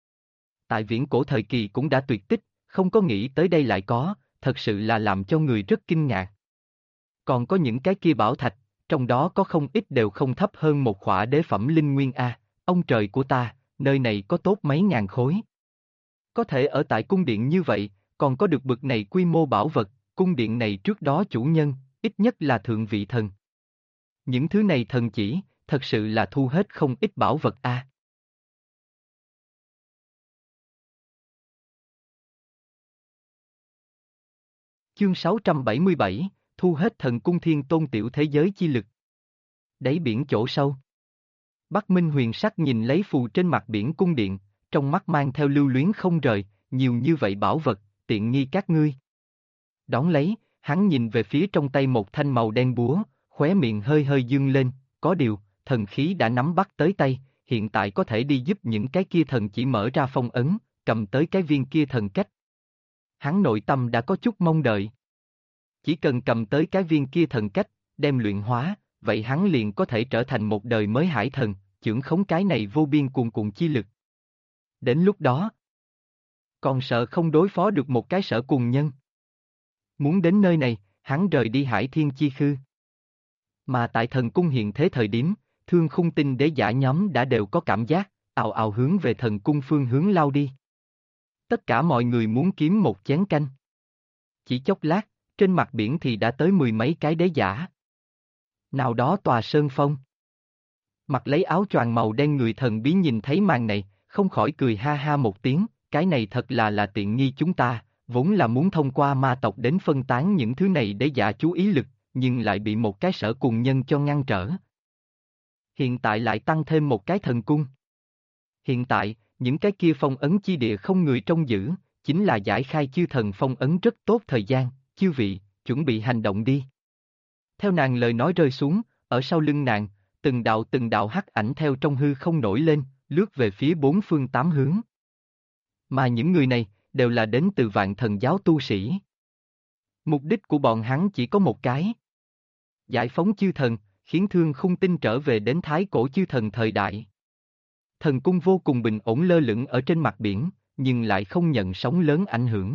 Tại viễn cổ thời kỳ cũng đã tuyệt tích, không có nghĩ tới đây lại có, thật sự là làm cho người rất kinh ngạc. Còn có những cái kia bảo thạch, trong đó có không ít đều không thấp hơn một khỏa đế phẩm linh nguyên ông trời của ta, nơi này có tốt mấy ngàn khối. Có thể ở tại cung điện như vậy, còn có được bực này quy mô bảo vật, cung điện này trước đó chủ nhân, ít nhất là thượng vị thần. Những thứ này thần chỉ, thật sự là thu hết không ít bảo vật Chương 677, thu hết thần cung Thiên Tôn tiểu thế giới chi lực. Đáy biển chỗ sâu. Bắc Minh Huyền Sắc nhìn lấy phù trên mặt biển cung điện, trong mắt mang theo lưu luyến không rời, nhiều như vậy bảo vật, tiện nghi các ngươi. Đón lấy, hắn nhìn về phía trong tay một thanh màu đen búa, khóe miệng hơi hơi dương lên, có điều, thần khí đã nắm bắt tới tay, hiện tại có thể đi giúp những cái kia thần chỉ mở ra phong ấn, cầm tới cái viên kia thần cách. Hắn nội tâm đã có chút mong đợi. Chỉ cần cầm tới cái viên kia thần cách, đem luyện hóa, vậy hắn liền có thể trở thành một đời mới hải thần, chưởng khống cái này vô biên cuồn cuộn chi lực. Đến lúc đó, còn sợ không đối phó được một cái Sở Cùng Nhân. Muốn đến nơi này, hắn rời đi Hải Thiên Chi Khư. Mà tại thần cung hiện thế thời điểm, Thương Khung Tinh đế giả nhóm đã đều có cảm giác, ào ào hướng về thần cung phương hướng lao đi. Tất cả mọi người muốn kiếm một chén canh. Chỉ chốc lát, trên mặt biển thì đã tới mười mấy cái đế giả. Nào đó tòa sơn phong. Mặc lấy áo choàng màu đen người thần bí nhìn thấy màn này, không khỏi cười ha ha một tiếng, cái này thật là tiện nghi chúng ta, vốn là muốn thông qua ma tộc đến phân tán những thứ này để giả chú ý lực, nhưng lại bị một cái Sở Cùng Nhân cho ngăn trở. Hiện tại lại tăng thêm một cái thần cung. Hiện tại, những cái kia phong ấn chi địa không người trông giữ, chính là giải khai chư thần phong ấn rất tốt thời gian, chư vị, chuẩn bị hành động đi. Theo nàng lời nói rơi xuống, ở sau lưng nàng, từng đạo hắc ảnh theo trong hư không nổi lên, lướt về phía bốn phương tám hướng. Mà những người này, đều là đến từ Vạn Thần giáo tu sĩ. Mục đích của bọn hắn chỉ có một cái. Giải phóng chư thần, khiến Thương Khung Tinh trở về đến thái cổ chư thần thời đại. Thần cung vô cùng bình ổn lơ lửng ở trên mặt biển, nhưng lại không nhận sóng lớn ảnh hưởng.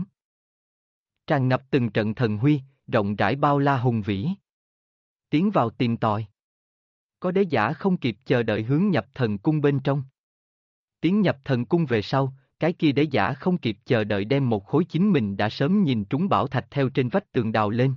Tràn ngập từng trận thần huy, rộng rãi bao la hùng vĩ. Tiến vào tìm tòi. Có đế giả không kịp chờ đợi hướng nhập thần cung bên trong. Tiến nhập thần cung về sau, cái kia đế giả không kịp chờ đợi đem một khối chính mình đã sớm nhìn trúng bảo thạch theo trên vách tường đào lên.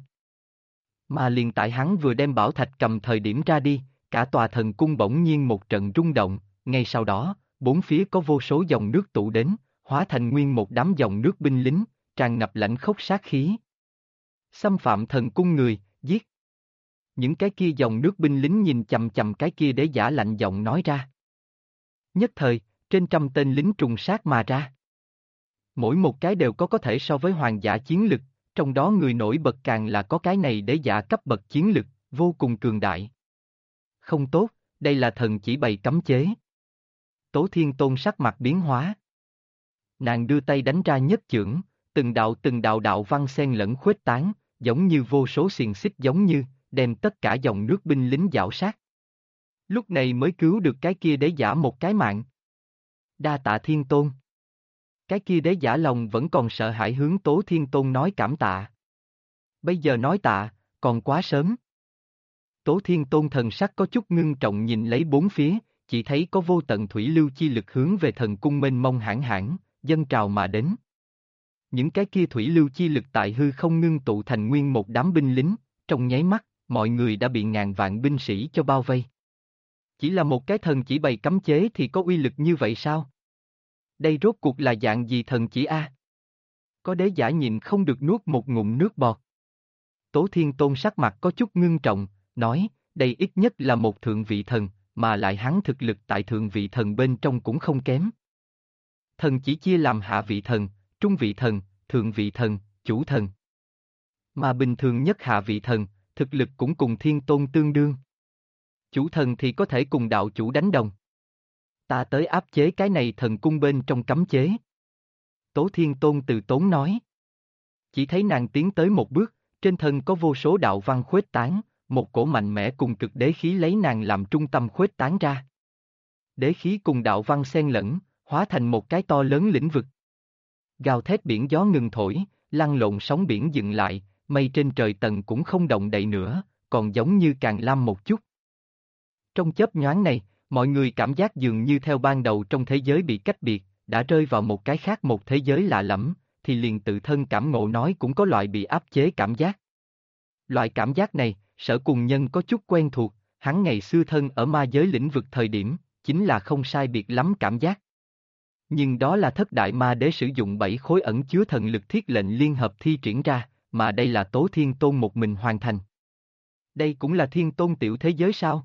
Mà liền tại hắn vừa đem bảo thạch cầm thời điểm ra đi, cả tòa thần cung bỗng nhiên một trận rung động, ngay sau đó, bốn phía có vô số dòng nước tụ đến, hóa thành nguyên một đám dòng nước binh lính, tràn ngập lãnh khốc sát khí. Xâm phạm thần cung người, giết. Những cái kia dòng nước binh lính nhìn chằm chằm cái kia đế giả lạnh giọng nói ra. Nhất thời, trên trăm tên lính trùng sát mà ra. Mỗi một cái đều có thể so với hoàng giả chiến lực, trong đó người nổi bật càng là có cái này đế giả cấp bậc chiến lực, vô cùng cường đại. Không tốt, đây là thần chỉ bày cấm chế. Tố Thiên Tôn sắc mặt biến hóa. Nàng đưa tay đánh ra nhất chưởng, từng đạo đạo văn xen lẫn khuếch tán, giống như vô số xiềng xích giống như, đem tất cả dòng nước binh lính giảo sát. Lúc này mới cứu được cái kia đế giả một cái mạng. Đa tạ Thiên Tôn. Cái kia đế giả lòng vẫn còn sợ hãi hướng Tố Thiên Tôn nói cảm tạ. Bây giờ nói tạ, còn quá sớm. Tố Thiên Tôn thần sắc có chút ngưng trọng nhìn lấy bốn phía, chỉ thấy có vô tận thủy lưu chi lực hướng về thần cung mênh mông hãn hãn, dâng trào mà đến. Những cái kia thủy lưu chi lực tại hư không ngưng tụ thành nguyên một đám binh lính, trong nháy mắt, mọi người đã bị ngàn vạn binh sĩ cho bao vây. Chỉ là một cái thần chỉ bày cấm chế thì có uy lực như vậy sao? Đây rốt cuộc là dạng gì thần chỉ a? Có đế giả nhịn không được nuốt một ngụm nước bọt. Tố Thiên Tôn sắc mặt có chút ngưng trọng, nói, đây ít nhất là một thượng vị thần, mà lại hắn thực lực tại thượng vị thần bên trong cũng không kém. Thần chỉ chia làm hạ vị thần, trung vị thần, thượng vị thần, chủ thần. Mà bình thường nhất hạ vị thần, thực lực cũng cùng Thiên Tôn tương đương. Chủ thần thì có thể cùng đạo chủ đánh đồng. Ta tới áp chế cái này thần cung bên trong cấm chế. Tố Thiên Tôn từ tốn nói. Chỉ thấy nàng tiến tới một bước, trên thân có vô số đạo văn khuếch tán, một cổ mạnh mẽ cùng cực đế khí lấy nàng làm trung tâm khuếch tán ra. Đế khí cùng đạo văn xen lẫn, hóa thành một cái to lớn lĩnh vực. Gào thét biển gió ngừng thổi, lăn lộn sóng biển dừng lại, mây trên trời tầng cũng không động đậy nữa, còn giống như càng lam một chút. Trong chớp nhoáng này, mọi người cảm giác dường như theo ban đầu trong thế giới bị cách biệt, đã rơi vào một cái khác một thế giới lạ lẫm, thì liền tự thân cảm ngộ nói cũng có loại bị áp chế cảm giác. Loại cảm giác này, Sở Cùng Nhân có chút quen thuộc, hắn ngày xưa thân ở ma giới lĩnh vực thời điểm, chính là không sai biệt lắm cảm giác. Nhưng đó là thất đại ma đế sử dụng 7 khối ẩn chứa thần lực thiết lệnh liên hợp thi triển ra, mà đây là Tố Thiên Tôn một mình hoàn thành. Đây cũng là Thiên Tôn tiểu thế giới sao?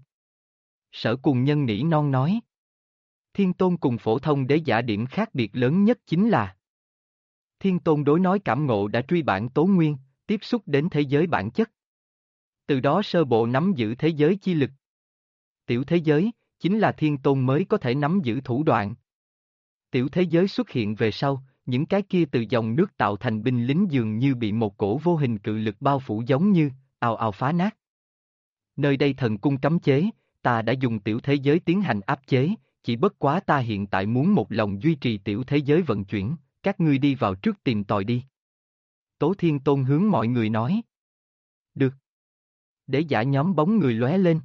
Sở Cùng Nhân nỉ non nói. Thiên Tôn cùng phổ thông đế giả điểm khác biệt lớn nhất chính là Thiên Tôn đối nói cảm ngộ đã truy bản tố nguyên, tiếp xúc đến thế giới bản chất. Từ đó sơ bộ nắm giữ thế giới chi lực. Tiểu thế giới, chính là Thiên Tôn mới có thể nắm giữ thủ đoạn. Tiểu thế giới xuất hiện về sau, những cái kia từ dòng nước tạo thành binh lính dường như bị một cổ vô hình cự lực bao phủ giống như, ào ào phá nát. Nơi đây thần cung cấm chế, ta đã dùng tiểu thế giới tiến hành áp chế, chỉ bất quá ta hiện tại muốn một lòng duy trì tiểu thế giới vận chuyển, các ngươi đi vào trước tìm tòi đi. Tố Thiên Tôn hướng mọi người nói. Được. Đế giả nhóm bóng người lóe lên.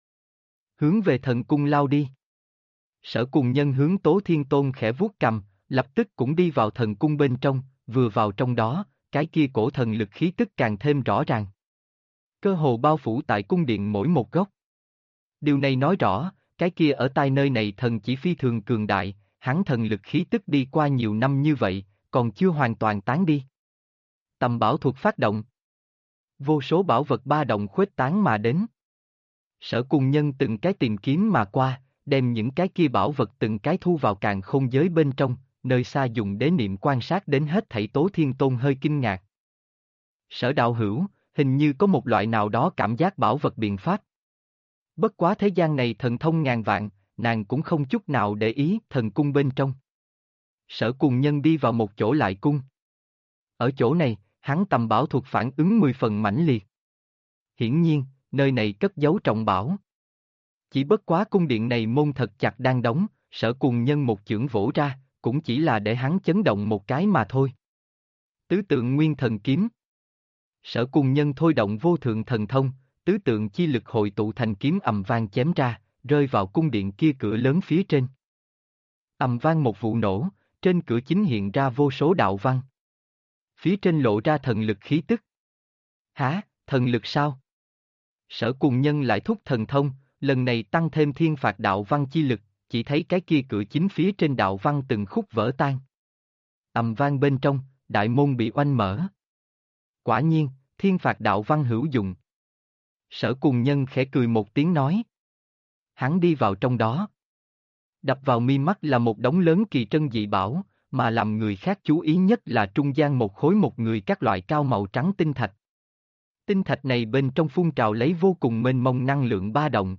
Hướng về thần cung lao đi. Sở Cùng Nhân hướng Tố Thiên Tôn khẽ vuốt cầm, lập tức cũng đi vào thần cung bên trong, vừa vào trong đó, cái kia cổ thần lực khí tức càng thêm rõ ràng. Cơ hồ bao phủ tại cung điện mỗi một góc. Điều này nói rõ, cái kia ở tai nơi này thần chỉ phi thường cường đại, hắn thần lực khí tức đi qua nhiều năm như vậy, còn chưa hoàn toàn tán đi. Tầm bảo thuật phát động. Vô số bảo vật ba động khuếch tán mà đến. Sở Cùng Nhân từng cái tìm kiếm mà qua, đem những cái kia bảo vật từng cái thu vào càn khôn giới bên trong, nơi xa dùng đế niệm quan sát đến hết thảy. Tố Thiên Tôn hơi kinh ngạc. Sở đạo hữu, hình như có một loại nào đó cảm giác bảo vật biện pháp. Bất quá thế gian này thần thông ngàn vạn, nàng cũng không chút nào để ý thần cung bên trong. Sở Cùng Nhân đi vào một chỗ lại cung. Ở chỗ này, hắn tầm bảo thuật phản ứng 10 phần mãnh liệt. Hiển nhiên, nơi này cất giấu trọng bảo. Chỉ bất quá cung điện này môn thật chặt đang đóng, Sở Cùng Nhân một chưởng vỗ ra, cũng chỉ là để hắn chấn động một cái mà thôi. Tứ tượng nguyên thần kiếm. Sở Cùng Nhân thôi động vô thượng thần thông, tứ tượng chi lực hội tụ thành kiếm ầm vang chém ra, rơi vào cung điện kia cửa lớn phía trên. Ầm vang một vụ nổ, trên cửa chính hiện ra vô số đạo văn. Phía trên lộ ra thần lực khí tức. Hả, thần lực sao? Sở Cùng Nhân lại thúc thần thông, lần này tăng thêm thiên phạt đạo văn chi lực, chỉ thấy cái kia cửa chính phía trên đạo văn từng khúc vỡ tan. Ầm vang bên trong, đại môn bị oanh mở. Quả nhiên, thiên phạt đạo văn hữu dụng. Sở Cùng Nhân khẽ cười một tiếng nói. Hắn đi vào trong đó. Đập vào mi mắt là một đống lớn kỳ trân dị bảo, mà làm người khác chú ý nhất là trung gian một khối một người các loại cao màu trắng tinh thạch. Tinh thạch này bên trong phun trào lấy vô cùng mênh mông năng lượng ba động.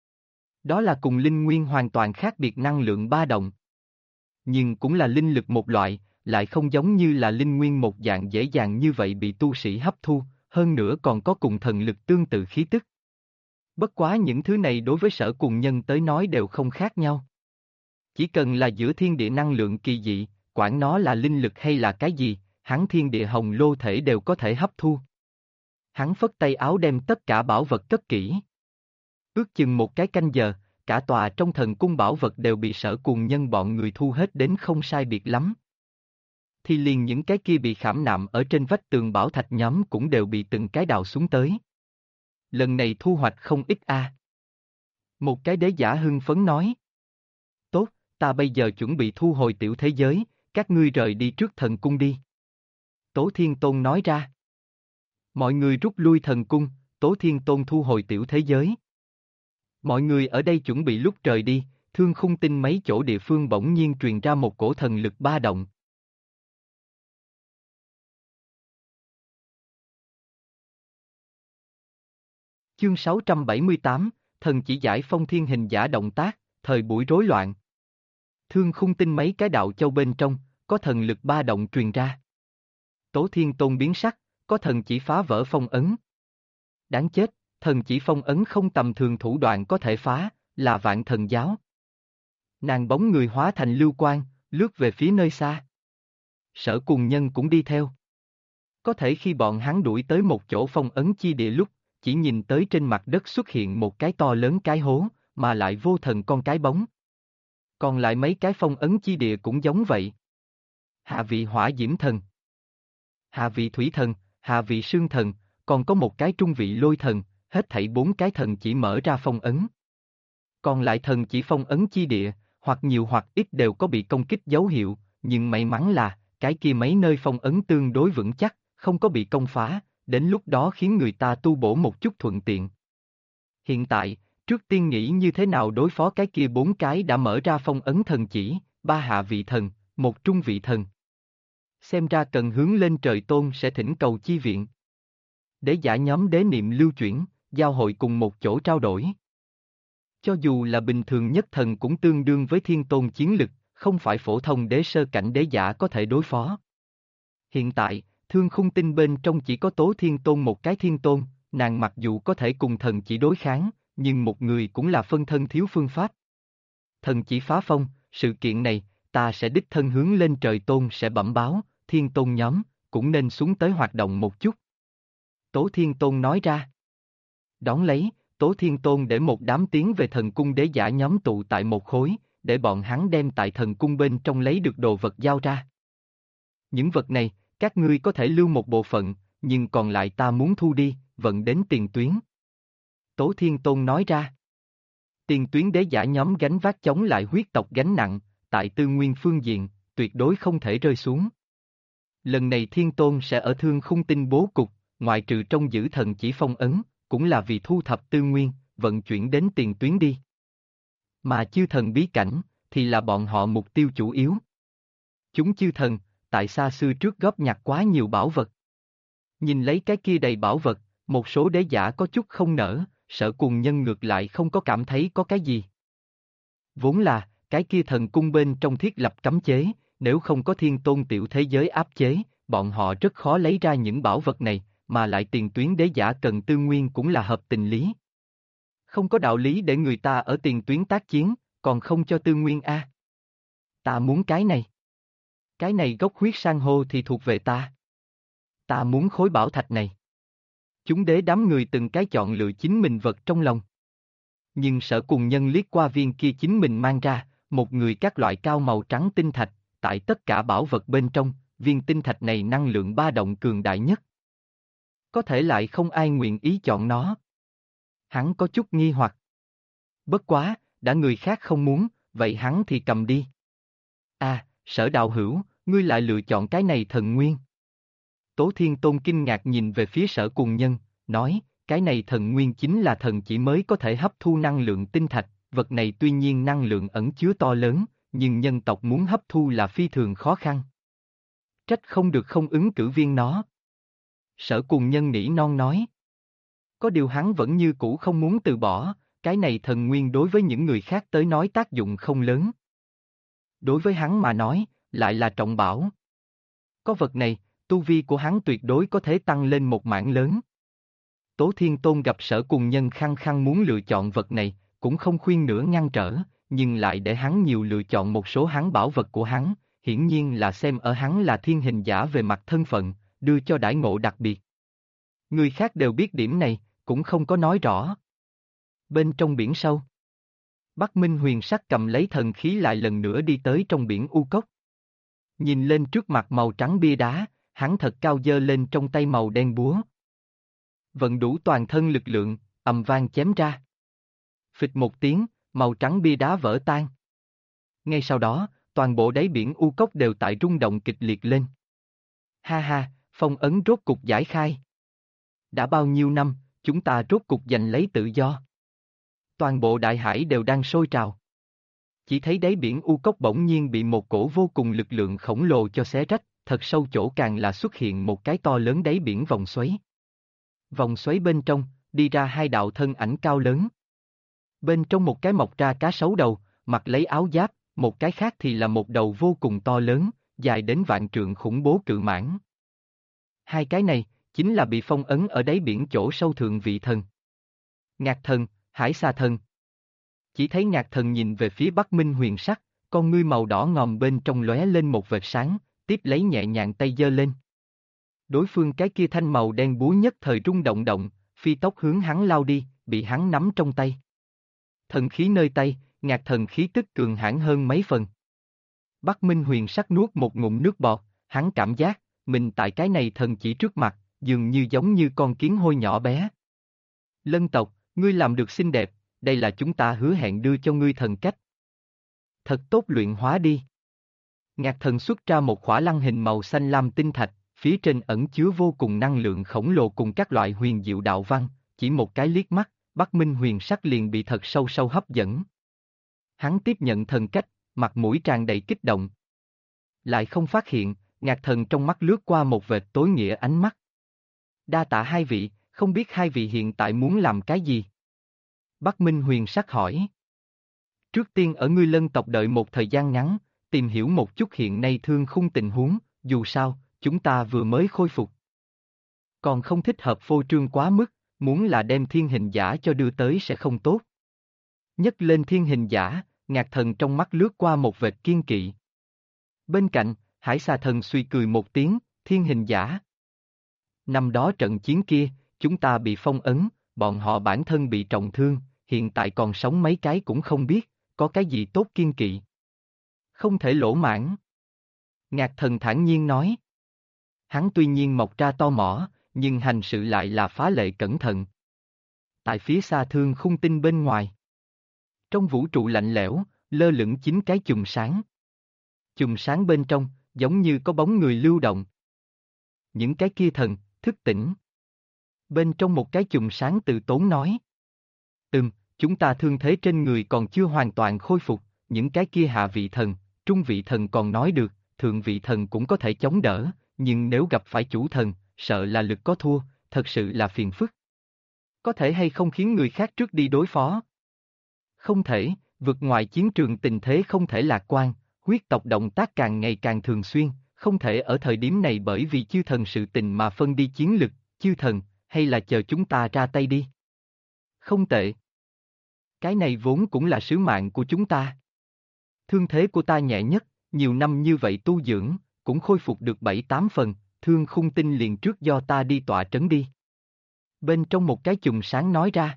Đó là cùng linh nguyên hoàn toàn khác biệt năng lượng ba động. Nhưng cũng là linh lực một loại, lại không giống như là linh nguyên một dạng dễ dàng như vậy bị tu sĩ hấp thu, hơn nữa còn có cùng thần lực tương tự khí tức. Bất quá những thứ này đối với Sở Cùng Nhân tới nói đều không khác nhau. Chỉ cần là giữa thiên địa năng lượng kỳ dị, quản nó là linh lực hay là cái gì, hắn thiên địa hồng lô thể đều có thể hấp thu. Hắn phất tay áo đem tất cả bảo vật cất kỹ. Ước chừng một cái canh giờ, cả tòa trong thần cung bảo vật đều bị Sở Cùng Nhân bọn người thu hết đến không sai biệt lắm. Thì liền những cái kia bị khảm nạm ở trên vách tường bảo thạch nhóm cũng đều bị từng cái đào xuống tới. Lần này thu hoạch không ít a. Một cái đế giả hưng phấn nói. Tốt, ta bây giờ chuẩn bị thu hồi tiểu thế giới, các ngươi rời đi trước thần cung đi. Tố Thiên Tôn nói ra. Mọi người rút lui thần cung, Tố Thiên Tôn thu hồi tiểu thế giới. Mọi người ở đây chuẩn bị lúc rời đi, Thương Khung Tinh mấy chỗ địa phương bỗng nhiên truyền ra một cổ thần lực ba động. Chương 678, thần chỉ giải phong thiên hình giả động tác, thời buổi rối loạn. Thương Khung Tinh mấy cái đạo châu bên trong, có thần lực ba động truyền ra. Tố Thiên Tôn biến sắc, có thần chỉ phá vỡ phong ấn. Đáng chết, thần chỉ phong ấn không tầm thường thủ đoạn có thể phá, là Vạn Thần Giáo. Nàng bóng người hóa thành lưu quang, lướt về phía nơi xa. Sở Cùng Nhân cũng đi theo. Có thể khi bọn hắn đuổi tới một chỗ phong ấn chi địa lúc, chỉ nhìn tới trên mặt đất xuất hiện một cái to lớn cái hố, mà lại vô thần con cái bóng. Còn lại mấy cái phong ấn chi địa cũng giống vậy. Hạ vị hỏa diễm thần, hạ vị thủy thần, hạ vị sương thần, còn có một cái trung vị lôi thần, hết thảy 4 cái thần chỉ mở ra phong ấn. Còn lại thần chỉ phong ấn chi địa, hoặc nhiều hoặc ít đều có bị công kích dấu hiệu, nhưng may mắn là, cái kia mấy nơi phong ấn tương đối vững chắc, không có bị công phá, đến lúc đó khiến người ta tu bổ một chút thuận tiện. Hiện tại, trước tiên nghĩ như thế nào đối phó cái kia 4 cái đã mở ra phong ấn thần chỉ, 3 hạ vị thần, 1 trung vị thần. Xem ra cần hướng lên trời tôn sẽ thỉnh cầu chi viện. Đế giả nhóm đế niệm lưu chuyển, giao hội cùng một chỗ trao đổi. Cho dù là bình thường nhất thần cũng tương đương với thiên tôn chiến lực, không phải phổ thông đế sơ cảnh đế giả có thể đối phó. Hiện tại, Thương Khung Tinh bên trong chỉ có Tố Thiên Tôn một cái thiên tôn, nàng mặc dù có thể cùng thần chỉ đối kháng, nhưng một người cũng là phân thân thiếu phương pháp. Thần chỉ phá phong, sự kiện này, ta sẽ đích thân hướng lên trời tôn sẽ bẩm báo, thiên tôn nhóm, cũng nên xuống tới hoạt động một chút. Tố Thiên Tôn nói ra. Đón lấy, Tố Thiên Tôn để một đám tiến về thần cung đế giả nhóm tụ tại một khối, để bọn hắn đem tại thần cung bên trong lấy được đồ vật giao ra. Những vật này, các ngươi có thể lưu một bộ phận, nhưng còn lại ta muốn thu đi, vận đến tiền tuyến. Tố Thiên Tôn nói ra. Tiền tuyến đế giả nhóm gánh vác chống lại huyết tộc gánh nặng, tại tư nguyên phương diện, tuyệt đối không thể rơi xuống. Lần này Thiên Tôn sẽ ở Thương Khung Tinh bố cục, ngoại trừ trong giữ thần chỉ phong ấn, cũng là vì thu thập tư nguyên, vận chuyển đến tiền tuyến đi. Mà chư thần bí cảnh, thì là bọn họ mục tiêu chủ yếu. Chúng chư thần, tại xa xưa trước góp nhặt quá nhiều bảo vật. Nhìn lấy cái kia đầy bảo vật, một số đế giả có chút không nỡ, Sở Cùng Nhân ngược lại không có cảm thấy có cái gì. Vốn là, cái kia thần cung bên trong thiết lập cấm chế, nếu không có Thiên Tôn tiểu thế giới áp chế, bọn họ rất khó lấy ra những bảo vật này, mà lại tiền tuyến đế giả cần tư nguyên cũng là hợp tình lý. Không có đạo lý để người ta ở tiền tuyến tác chiến, còn không cho tư nguyên a. Ta muốn cái này. Cái này gốc huyết san hô thì thuộc về ta. Ta muốn khối bảo thạch này. Chúng đế đám người từng cái chọn lựa chính mình vật trong lòng. Nhưng Sở Cùng Nhân liếc qua viên kia chính mình mang ra, một người các loại cao màu trắng tinh thạch, tại tất cả bảo vật bên trong, viên tinh thạch này năng lượng ba động cường đại nhất. Có thể lại không ai nguyện ý chọn nó. Hắn có chút nghi hoặc. Bất quá, đã người khác không muốn, vậy hắn thì cầm đi. À, Sở đạo hữu, ngươi lại lựa chọn cái này thần nguyên. Tố Thiên Tôn kinh ngạc nhìn về phía Sở Cùng Nhân, nói, cái này thần nguyên chính là thần chỉ mới có thể hấp thu năng lượng tinh thạch, vật này tuy nhiên năng lượng ẩn chứa to lớn, nhưng nhân tộc muốn hấp thu là phi thường khó khăn. Trách không được không ứng cử viên nó. Sở Cùng Nhân nỉ non nói. Có điều hắn vẫn như cũ không muốn từ bỏ, cái này thần nguyên đối với những người khác tới nói tác dụng không lớn. Đối với hắn mà nói, lại là trọng bảo. Có vật này, tu vi của hắn tuyệt đối có thể tăng lên một mảng lớn. Tố Thiên Tôn gặp Sở Cùng Nhân khăng khăng muốn lựa chọn vật này, cũng không khuyên nữa ngăn trở, nhưng lại để hắn nhiều lựa chọn một số hắn bảo vật của hắn, hiển nhiên là xem ở hắn là thiên hình giả về mặt thân phận, đưa cho đãi ngộ đặc biệt. Người khác đều biết điểm này, cũng không có nói rõ. Bên trong biển sâu, Bắc Minh Huyền Sắc cầm lấy thần khí lại lần nữa đi tới trong biển U Cốc. Nhìn lên trước mặt màu trắng bia đá, hắn thật cao giơ lên trong tay màu đen búa. Vận đủ toàn thân lực lượng, ầm vang chém ra. Phịch một tiếng, màu trắng bia đá vỡ tan. Ngay sau đó, toàn bộ đáy biển U Cốc đều tại rung động kịch liệt lên. Ha ha, phong ấn rốt cục giải khai. Đã bao nhiêu năm, chúng ta rốt cục giành lấy tự do. Toàn bộ đại hải đều đang sôi trào. Chỉ thấy đáy biển U Cốc bỗng nhiên bị một cổ vô cùng lực lượng khổng lồ cho xé rách, thật sâu chỗ càng là xuất hiện một cái to lớn đáy biển vòng xoáy. Vòng xoáy bên trong, đi ra hai đạo thân ảnh cao lớn. Bên trong một cái mọc ra cá sấu đầu, mặc lấy áo giáp, một cái khác thì là một đầu vô cùng to lớn, dài đến vạn trượng khủng bố cự mãng. Hai cái này, chính là bị phong ấn ở đáy biển chỗ sâu thượng vị thần. Ngạc thần, Hải Xà thần. Chỉ thấy Ngạc thần nhìn về phía Bắc Minh Huyền Sắc, con ngươi màu đỏ ngòm bên trong lóe lên một vệt sáng, tiếp lấy nhẹ nhàng tay giơ lên. Đối phương cái kia thanh màu đen búa nhất thời rung động động, phi tốc hướng hắn lao đi, bị hắn nắm trong tay. Thần khí nơi tay, Ngạc thần khí tức cường hãn hơn mấy phần. Bắc Minh Huyền Sắc nuốt một ngụm nước bọt, hắn cảm giác, mình tại cái này thần chỉ trước mặt, dường như giống như con kiến hôi nhỏ bé. Lân tộc, ngươi làm được xinh đẹp, đây là chúng ta hứa hẹn đưa cho ngươi thần cách. Thật tốt luyện hóa đi. Ngạc thần xuất ra một khỏa lăng hình màu xanh lam tinh thạch, phía trên ẩn chứa vô cùng năng lượng khổng lồ cùng các loại huyền diệu đạo văn, chỉ một cái liếc mắt, Bắc Minh Huyền Sắc liền bị thật sâu sâu hấp dẫn. Hắn tiếp nhận thần cách, mặt mũi tràn đầy kích động. Lại không phát hiện, Ngạc thần trong mắt lướt qua một vệt tối nghĩa ánh mắt. Đa tạ hai vị, không biết hai vị hiện tại muốn làm cái gì? Bắc Minh Huyền Sắc hỏi. Trước tiên ở ngươi Lân tộc đợi một thời gian ngắn, tìm hiểu một chút hiện nay Thương Khung tình huống, dù sao, chúng ta vừa mới khôi phục. Còn không thích hợp phô trương quá mức, muốn là đem thiên hình giả cho đưa tới sẽ không tốt. Nhấc lên thiên hình giả, Ngạc Thần trong mắt lướt qua một vệt kiên kỵ. Bên cạnh, Hải Xà Thần suy cười một tiếng, thiên hình giả. Năm đó trận chiến kia, chúng ta bị phong ấn, bọn họ bản thân bị trọng thương, hiện tại còn sống mấy cái cũng không biết, có cái gì tốt kiên kỵ. Không thể lỗ mãn. Ngạc Thần thản nhiên nói. Hắn tuy nhiên mọc ra to mỏ, nhưng hành sự lại là phá lệ cẩn thận. Tại phía xa Thương Khung Tinh bên ngoài. Trong vũ trụ lạnh lẽo, lơ lửng 9 cái chùm sáng. Chùm sáng bên trong, giống như có bóng người lưu động. Những cái kia thần, thức tỉnh. Bên trong một cái chùm sáng tự tốn nói. Chúng ta thương thế trên người còn chưa hoàn toàn khôi phục, những cái kia hạ vị thần, trung vị thần còn nói được, thượng vị thần cũng có thể chống đỡ, nhưng nếu gặp phải chủ thần, sợ là lực có thua, thật sự là phiền phức. Có thể hay không khiến người khác trước đi đối phó? Không thể, vượt ngoài chiến trường tình thế không thể lạc quan, huyết tộc động tác càng ngày càng thường xuyên, không thể ở thời điểm này bởi vì chư thần sự tình mà phân đi chiến lực, chư thần, hay là chờ chúng ta ra tay đi. Không tệ. Cái này vốn cũng là sứ mạng của chúng ta. Thương thế của ta nhẹ nhất, nhiều năm như vậy tu dưỡng, cũng khôi phục được 7-8 phần, Thương Khung Tinh liền trước do ta đi tọa trấn đi. Bên trong một cái chùm sáng nói ra.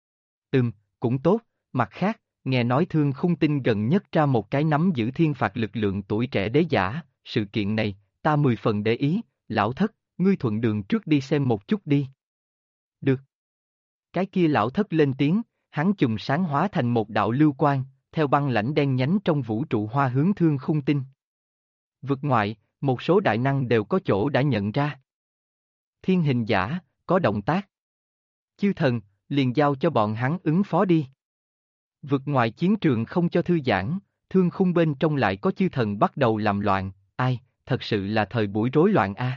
Cũng tốt, mặt khác, nghe nói Thương Khung Tinh gần nhất ra một cái nắm giữ thiên phạt lực lượng tuổi trẻ đế giả, sự kiện này, ta 10 phần để ý, lão thất, ngươi thuận đường trước đi xem một chút đi. Được. Cái kia lão thất lên tiếng, hắn chùm sáng hóa thành một đạo lưu quang, theo băng lãnh đen nhánh trong vũ trụ hoa hướng Thương Khung Tinh. Vực ngoại, một số đại năng đều có chỗ đã nhận ra. Thiên hình giả, có động tác. Chư thần, liền giao cho bọn hắn ứng phó đi. Vực ngoài chiến trường không cho thư giãn, Thương Khung bên trong lại có chư thần bắt đầu làm loạn, ai, thật sự là thời buổi rối loạn a.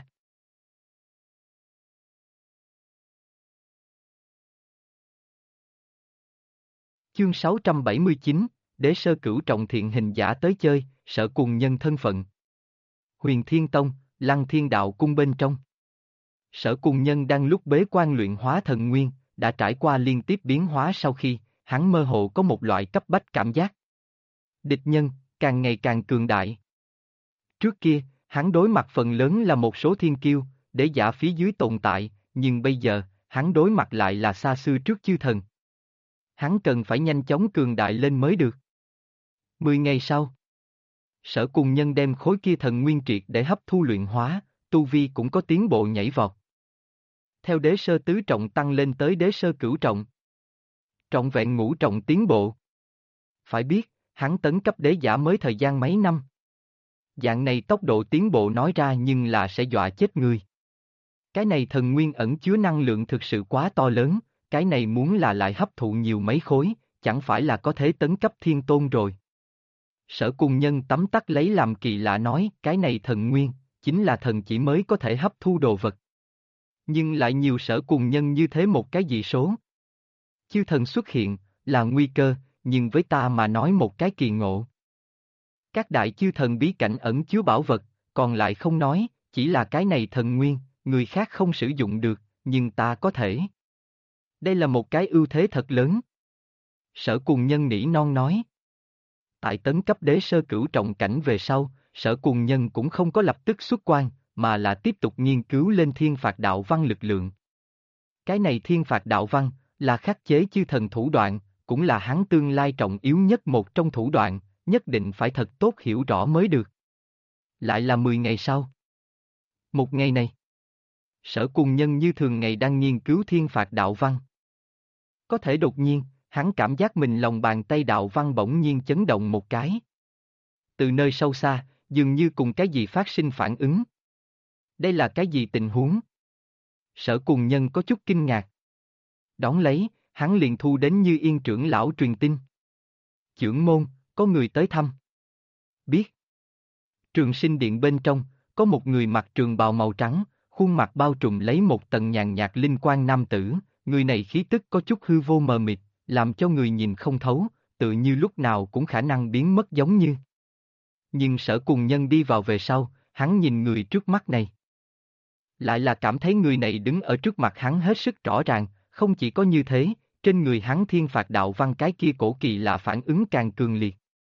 Chương 679, Đế Sơ Cửu Trọng Thiện Hình Giả tới chơi, Sở Cùng Nhân thân phận. Huyền Thiên Tông, Lăng Thiên Đạo Cung bên trong. Sở Cùng Nhân đang lúc bế quan luyện hóa thần nguyên, đã trải qua liên tiếp biến hóa sau khi, hắn mơ hồ có một loại cấp bách cảm giác. Địch nhân, càng ngày càng cường đại. Trước kia, hắn đối mặt phần lớn là một số thiên kiêu, để giả phía dưới tồn tại, nhưng bây giờ, hắn đối mặt lại là xa xưa trước chư thần. Hắn cần phải nhanh chóng cường đại lên mới được. 10 ngày sau, Sở Cùng Nhân đem khối kia thần nguyên triệt để hấp thu luyện hóa, tu vi cũng có tiến bộ nhảy vọt. Theo đế sơ tứ trọng tăng lên tới đế sơ cửu trọng. Trọn vẹn ngũ trọng tiến bộ. Phải biết, hắn tấn cấp đế giả mới thời gian mấy năm. Dạng này tốc độ tiến bộ nói ra nhưng là sẽ dọa chết người. Cái này thần nguyên ẩn chứa năng lượng thực sự quá to lớn, cái này muốn là lại hấp thụ nhiều mấy khối, chẳng phải là có thể tấn cấp thiên tôn rồi. Sở Cùng Nhân tấm tắc lấy làm kỳ lạ nói, cái này thần nguyên, chính là thần chỉ mới có thể hấp thu đồ vật. Nhưng lại nhiều Sở Cùng Nhân như thế một cái dị số. Chư thần xuất hiện, là nguy cơ, nhưng với ta mà nói một cái kỳ ngộ. Các đại chư thần bí cảnh ẩn chứa bảo vật, còn lại không nói, chỉ là cái này thần nguyên, người khác không sử dụng được, nhưng ta có thể. Đây là một cái ưu thế thật lớn. Sở Cùng Nhân nỉ non nói. Tại tấn cấp đế sơ cửu trọng cảnh về sau, Sở Cùng Nhân cũng không có lập tức xuất quan, mà là tiếp tục nghiên cứu lên thiên phạt đạo văn lực lượng. Cái này thiên phạt đạo văn, là khắc chế chư thần thủ đoạn, cũng là hắn tương lai trọng yếu nhất một trong thủ đoạn, nhất định phải thật tốt hiểu rõ mới được. Lại là 10 ngày sau. Một ngày này, Sở Cùng Nhân như thường ngày đang nghiên cứu thiên phạt đạo văn. Có thể đột nhiên, hắn cảm giác mình lòng bàn tay đạo văn bỗng nhiên chấn động một cái. Từ nơi sâu xa, dường như cùng cái gì phát sinh phản ứng. Đây là cái gì tình huống? Sở Cùng Nhân có chút kinh ngạc. Đón lấy, hắn liền thu đến Như Yên trưởng lão truyền tin. Chưởng môn, có người tới thăm. Biết. Trường Sinh Điện bên trong, có một người mặc trường bào màu trắng, khuôn mặt bao trùm lấy một tầng nhàn nhạt linh quang nam tử, người này khí tức có chút hư vô mờ mịt, làm cho người nhìn không thấu, tự như lúc nào cũng khả năng biến mất giống như. Nhưng Sở Cùng Nhân đi vào về sau, hắn nhìn người trước mắt này. Lại là cảm thấy người này đứng ở trước mặt hắn hết sức rõ ràng, Không chỉ có như thế, trên người hắn thiên phạt đạo văn cái kia cổ kỳ lạ phản ứng càng cường liệt.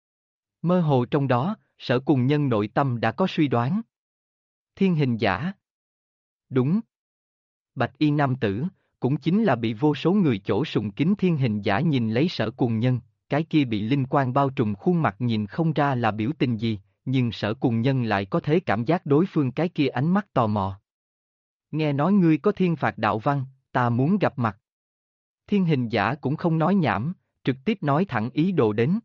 Mơ hồ trong đó, Sở Cùng Nhân nội tâm đã có suy đoán. Thiên hình giả. Đúng. Bạch y nam tử, cũng chính là bị vô số người chỗ sùng kính thiên hình giả nhìn lấy Sở Cùng Nhân, cái kia bị linh quang bao trùm khuôn mặt nhìn không ra là biểu tình gì, nhưng Sở Cùng Nhân lại có thể cảm giác đối phương cái kia ánh mắt tò mò. Nghe nói ngươi có thiên phạt đạo văn, ta muốn gặp mặt. Thiên hình giả cũng không nói nhảm, trực tiếp nói thẳng ý đồ đến.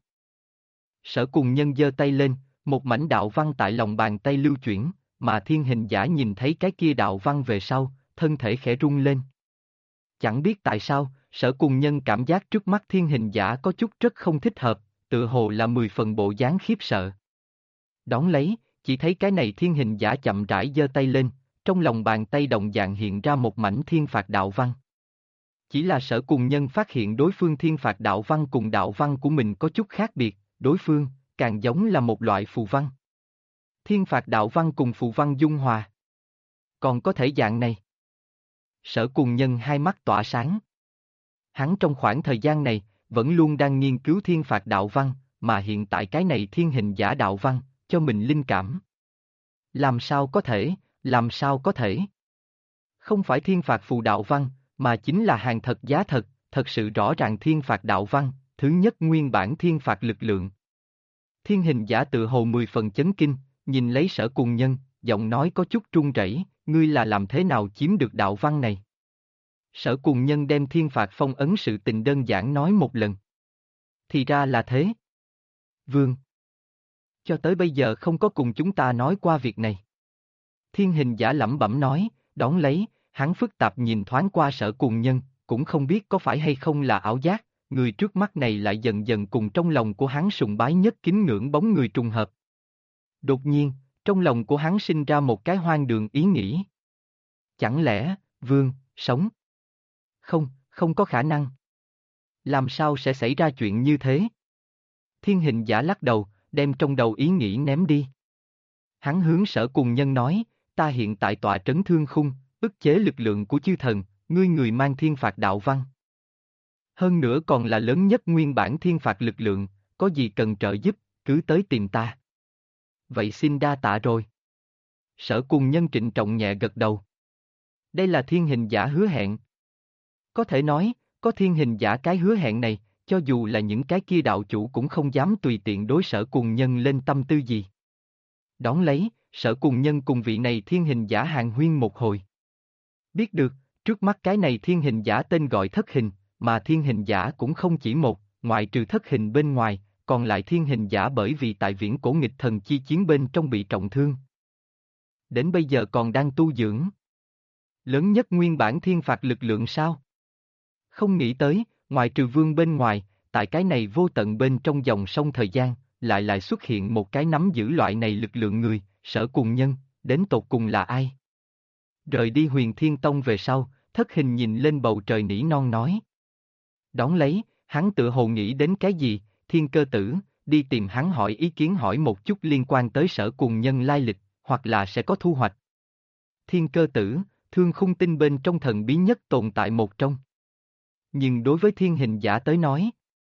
Sở Cùng Nhân giơ tay lên, một mảnh đạo văn tại lòng bàn tay lưu chuyển, mà thiên hình giả nhìn thấy cái kia đạo văn về sau, thân thể khẽ rung lên. Chẳng biết tại sao, Sở Cùng Nhân cảm giác trước mắt thiên hình giả có chút rất không thích hợp, tựa hồ là 10 phần bộ dáng khiếp sợ. Đón lấy, chỉ thấy cái này thiên hình giả chậm rãi giơ tay lên, trong lòng bàn tay đồng dạng hiện ra một mảnh thiên phạt đạo văn. Chỉ là Sở Cùng Nhân phát hiện đối phương thiên phạt đạo văn cùng đạo văn của mình có chút khác biệt, đối phương, càng giống là một loại phù văn. Thiên phạt đạo văn cùng phù văn dung hòa. Còn có thể dạng này. Sở Cùng Nhân hai mắt tỏa sáng. Hắn trong khoảng thời gian này, vẫn luôn đang nghiên cứu thiên phạt đạo văn, mà hiện tại cái này thiên hình giả đạo văn, cho mình linh cảm. Làm sao có thể, làm sao có thể? Không phải thiên phạt phù đạo văn, mà chính là hàng thật giá thật, thật sự rõ ràng thiên phạt đạo văn, thứ nhất nguyên bản thiên phạt lực lượng. Thiên hình giả tự hồ 10 phần chấn kinh, nhìn lấy Sở Cùng Nhân, giọng nói có chút run rẩy, ngươi là làm thế nào chiếm được đạo văn này? Sở Cùng Nhân đem thiên phạt phong ấn sự tình đơn giản nói một lần. Thì ra là thế. Vương. Cho tới bây giờ không có cùng chúng ta nói qua việc này. Thiên hình giả lẩm bẩm nói, đón lấy, hắn phức tạp nhìn thoáng qua Sở Cùng Nhân, cũng không biết có phải hay không là ảo giác, người trước mắt này lại dần dần cùng trong lòng của hắn sùng bái nhất kính ngưỡng bóng người trùng hợp. Đột nhiên, trong lòng của hắn sinh ra một cái hoang đường ý nghĩ. Chẳng lẽ, Vương, sống? Không, không có khả năng. Làm sao sẽ xảy ra chuyện như thế? Thiên hình giả lắc đầu, đem trong đầu ý nghĩ ném đi. Hắn hướng Sở Cùng Nhân nói, ta hiện tại tọa trấn thương khung, ức chế lực lượng của chư thần, ngươi người mang thiên phạt đạo văn. Hơn nữa còn là lớn nhất nguyên bản thiên phạt lực lượng, có gì cần trợ giúp, cứ tới tìm ta. Vậy xin đa tạ rồi. Sở Cùng Nhân trịnh trọng nhẹ gật đầu. Đây là thiên hình giả hứa hẹn. Có thể nói, có thiên hình giả cái hứa hẹn này, cho dù là những cái kia đạo chủ cũng không dám tùy tiện đối Sở Cùng Nhân lên tâm tư gì. Đón lấy, Sở Cùng Nhân cùng vị này thiên hình giả hàn huyên một hồi. Biết được, trước mắt cái này thiên hình giả tên gọi Thất Hình, mà thiên hình giả cũng không chỉ một, ngoại trừ Thất Hình bên ngoài, còn lại thiên hình giả bởi vì tại viễn cổ nghịch thần chi chiến bên trong bị trọng thương. Đến bây giờ còn đang tu dưỡng. Lớn nhất nguyên bản thiên phạt lực lượng sao? Không nghĩ tới, ngoại trừ Vương bên ngoài, tại cái này vô tận bên trong dòng sông thời gian, lại xuất hiện một cái nắm giữ loại này lực lượng người, Sở Cùng Nhân, đến tột cùng là ai? Rời đi Huyền Thiên Tông về sau, Thất Hình nhìn lên bầu trời nỉ non nói. Đón lấy, hắn tự hồ nghĩ đến cái gì, Thiên Cơ Tử, đi tìm hắn hỏi ý kiến hỏi một chút liên quan tới Sở Cùng Nhân lai lịch, hoặc là sẽ có thu hoạch. Thiên Cơ Tử, thương khung tinh bên trong thần bí nhất tồn tại một trong. Nhưng đối với thiên hình giả tới nói,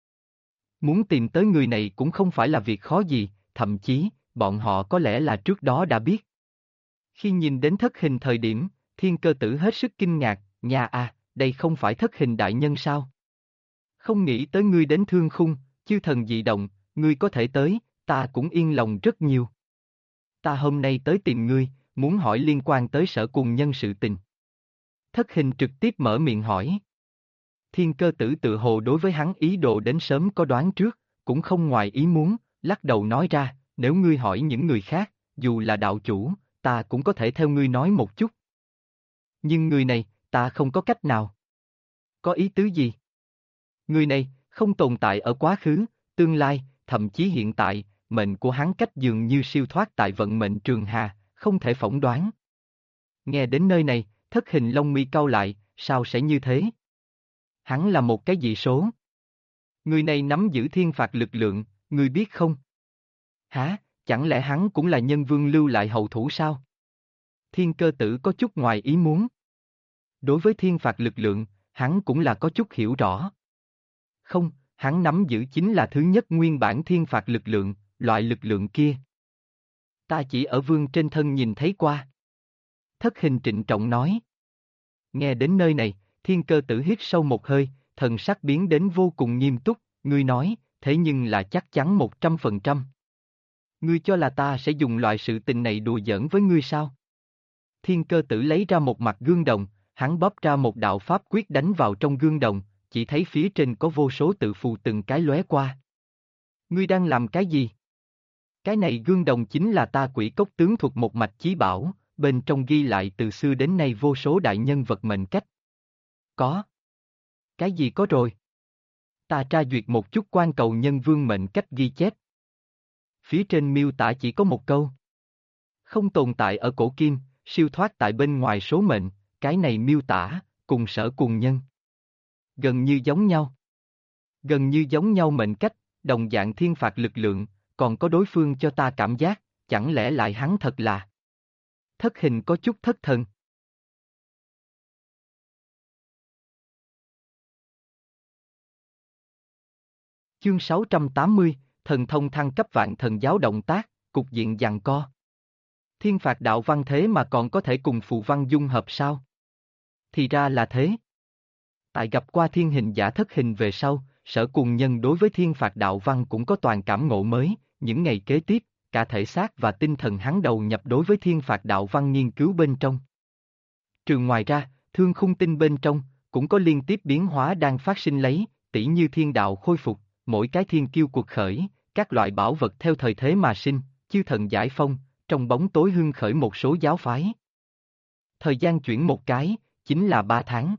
muốn tìm tới người này cũng không phải là việc khó gì, thậm chí, bọn họ có lẽ là trước đó đã biết. Khi nhìn đến Thất Hình thời điểm, Thiên Cơ Tử hết sức kinh ngạc, nhà à, đây không phải Thất Hình đại nhân sao? Không nghĩ tới ngươi đến thương khung, chư thần dị động, ngươi có thể tới, ta cũng yên lòng rất nhiều. Ta hôm nay tới tìm ngươi, muốn hỏi liên quan tới Sở Cùng Nhân sự tình. Thất Hình trực tiếp mở miệng hỏi. Thiên Cơ Tử tự hồ đối với hắn ý đồ đến sớm có đoán trước, cũng không ngoài ý muốn, lắc đầu nói ra, nếu ngươi hỏi những người khác, dù là đạo chủ, ta cũng có thể theo ngươi nói một chút. Nhưng người này, ta không có cách nào. Có ý tứ gì? Người này, không tồn tại ở quá khứ, tương lai, thậm chí hiện tại, mệnh của hắn cách dường như siêu thoát tại vận mệnh trường hà, không thể phỏng đoán. Nghe đến nơi này, Thất Hình lông mi cau lại, sao sẽ như thế? Hắn là một cái dị số. Người này nắm giữ thiên phạt lực lượng, ngươi biết không? Hả, chẳng lẽ hắn cũng là nhân vương lưu lại hậu thủ sao? Thiên Cơ Tử có chút ngoài ý muốn. Đối với thiên phạt lực lượng, hắn cũng là có chút hiểu rõ. Không, hắn nắm giữ chính là thứ nhất nguyên bản thiên phạt lực lượng, loại lực lượng kia. Ta chỉ ở vương trên thân nhìn thấy qua. Thất hình trịnh trọng nói. Nghe đến nơi này, thiên cơ tử hít sâu một hơi, thần sắc biến đến vô cùng nghiêm túc, ngươi nói, thế nhưng là chắc chắn 100%. Ngươi cho là ta sẽ dùng loại sự tình này đùa giỡn với ngươi sao? Thiên cơ tử lấy ra một mặt gương đồng, hắn bóp ra một đạo pháp quyết đánh vào trong gương đồng, chỉ thấy phía trên có vô số tự phù từng cái lóe qua. Ngươi đang làm cái gì? Cái này gương đồng chính là ta Quỷ Cốc tướng thuật một mạch chí bảo, bên trong ghi lại từ xưa đến nay vô số đại nhân vật mệnh cách. Có. Cái gì có rồi? Ta tra duyệt một chút quan cầu nhân vương mệnh cách ghi chép. Phía trên miêu tả chỉ có một câu. Không tồn tại ở cổ kim, siêu thoát tại bên ngoài số mệnh, cái này miêu tả, cùng sở cùng nhân. Gần như giống nhau. Gần như giống nhau mệnh cách, đồng dạng thiên phạt lực lượng, còn có đối phương cho ta cảm giác, chẳng lẽ lại hắn thật là. Thất hình có chút thất thần. Chương 680, thần thông thăng cấp vạn thần giáo động tác, cục diện giằng co. Thiên phạt đạo văn thế mà còn có thể cùng phù văn dung hợp sao? Thì ra là thế. Tại gặp qua thiên hình giả thất hình về sau, sở cùng nhân đối với thiên phạt đạo văn cũng có toàn cảm ngộ mới, những ngày kế tiếp, cả thể xác và tinh thần hắn đầu nhập đối với thiên phạt đạo văn nghiên cứu bên trong. Trừ ngoài ra, thương khung tinh bên trong, cũng có liên tiếp biến hóa đang phát sinh lấy, tỉ như thiên đạo khôi phục, mỗi cái thiên kiêu cuộc khởi, các loại bảo vật theo thời thế mà sinh, chư thần giải phong, trong bóng tối hưng khởi một số giáo phái. Thời gian chuyển một cái, chính là 3 tháng.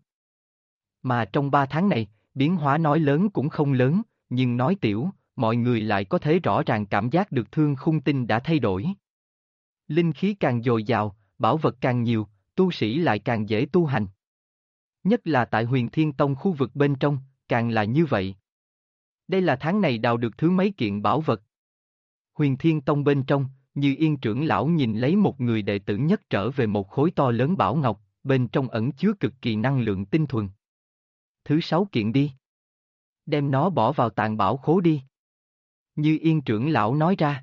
Mà trong 3 tháng này, biến hóa nói lớn cũng không lớn, nhưng nói tiểu, mọi người lại có thể rõ ràng cảm giác được thương khung tinh đã thay đổi. Linh khí càng dồi dào, bảo vật càng nhiều, tu sĩ lại càng dễ tu hành. Nhất là tại Huyền Thiên Tông khu vực bên trong, càng là như vậy. Đây là tháng này đào được thứ mấy kiện bảo vật. Huyền Thiên Tông bên trong, Như Yên trưởng lão nhìn lấy một người đệ tử nhất trở về một khối to lớn bảo ngọc, bên trong ẩn chứa cực kỳ năng lượng tinh thuần. Thứ 6 kiện đi. Đem nó bỏ vào tàng bảo khố đi. Như Yên trưởng lão nói ra.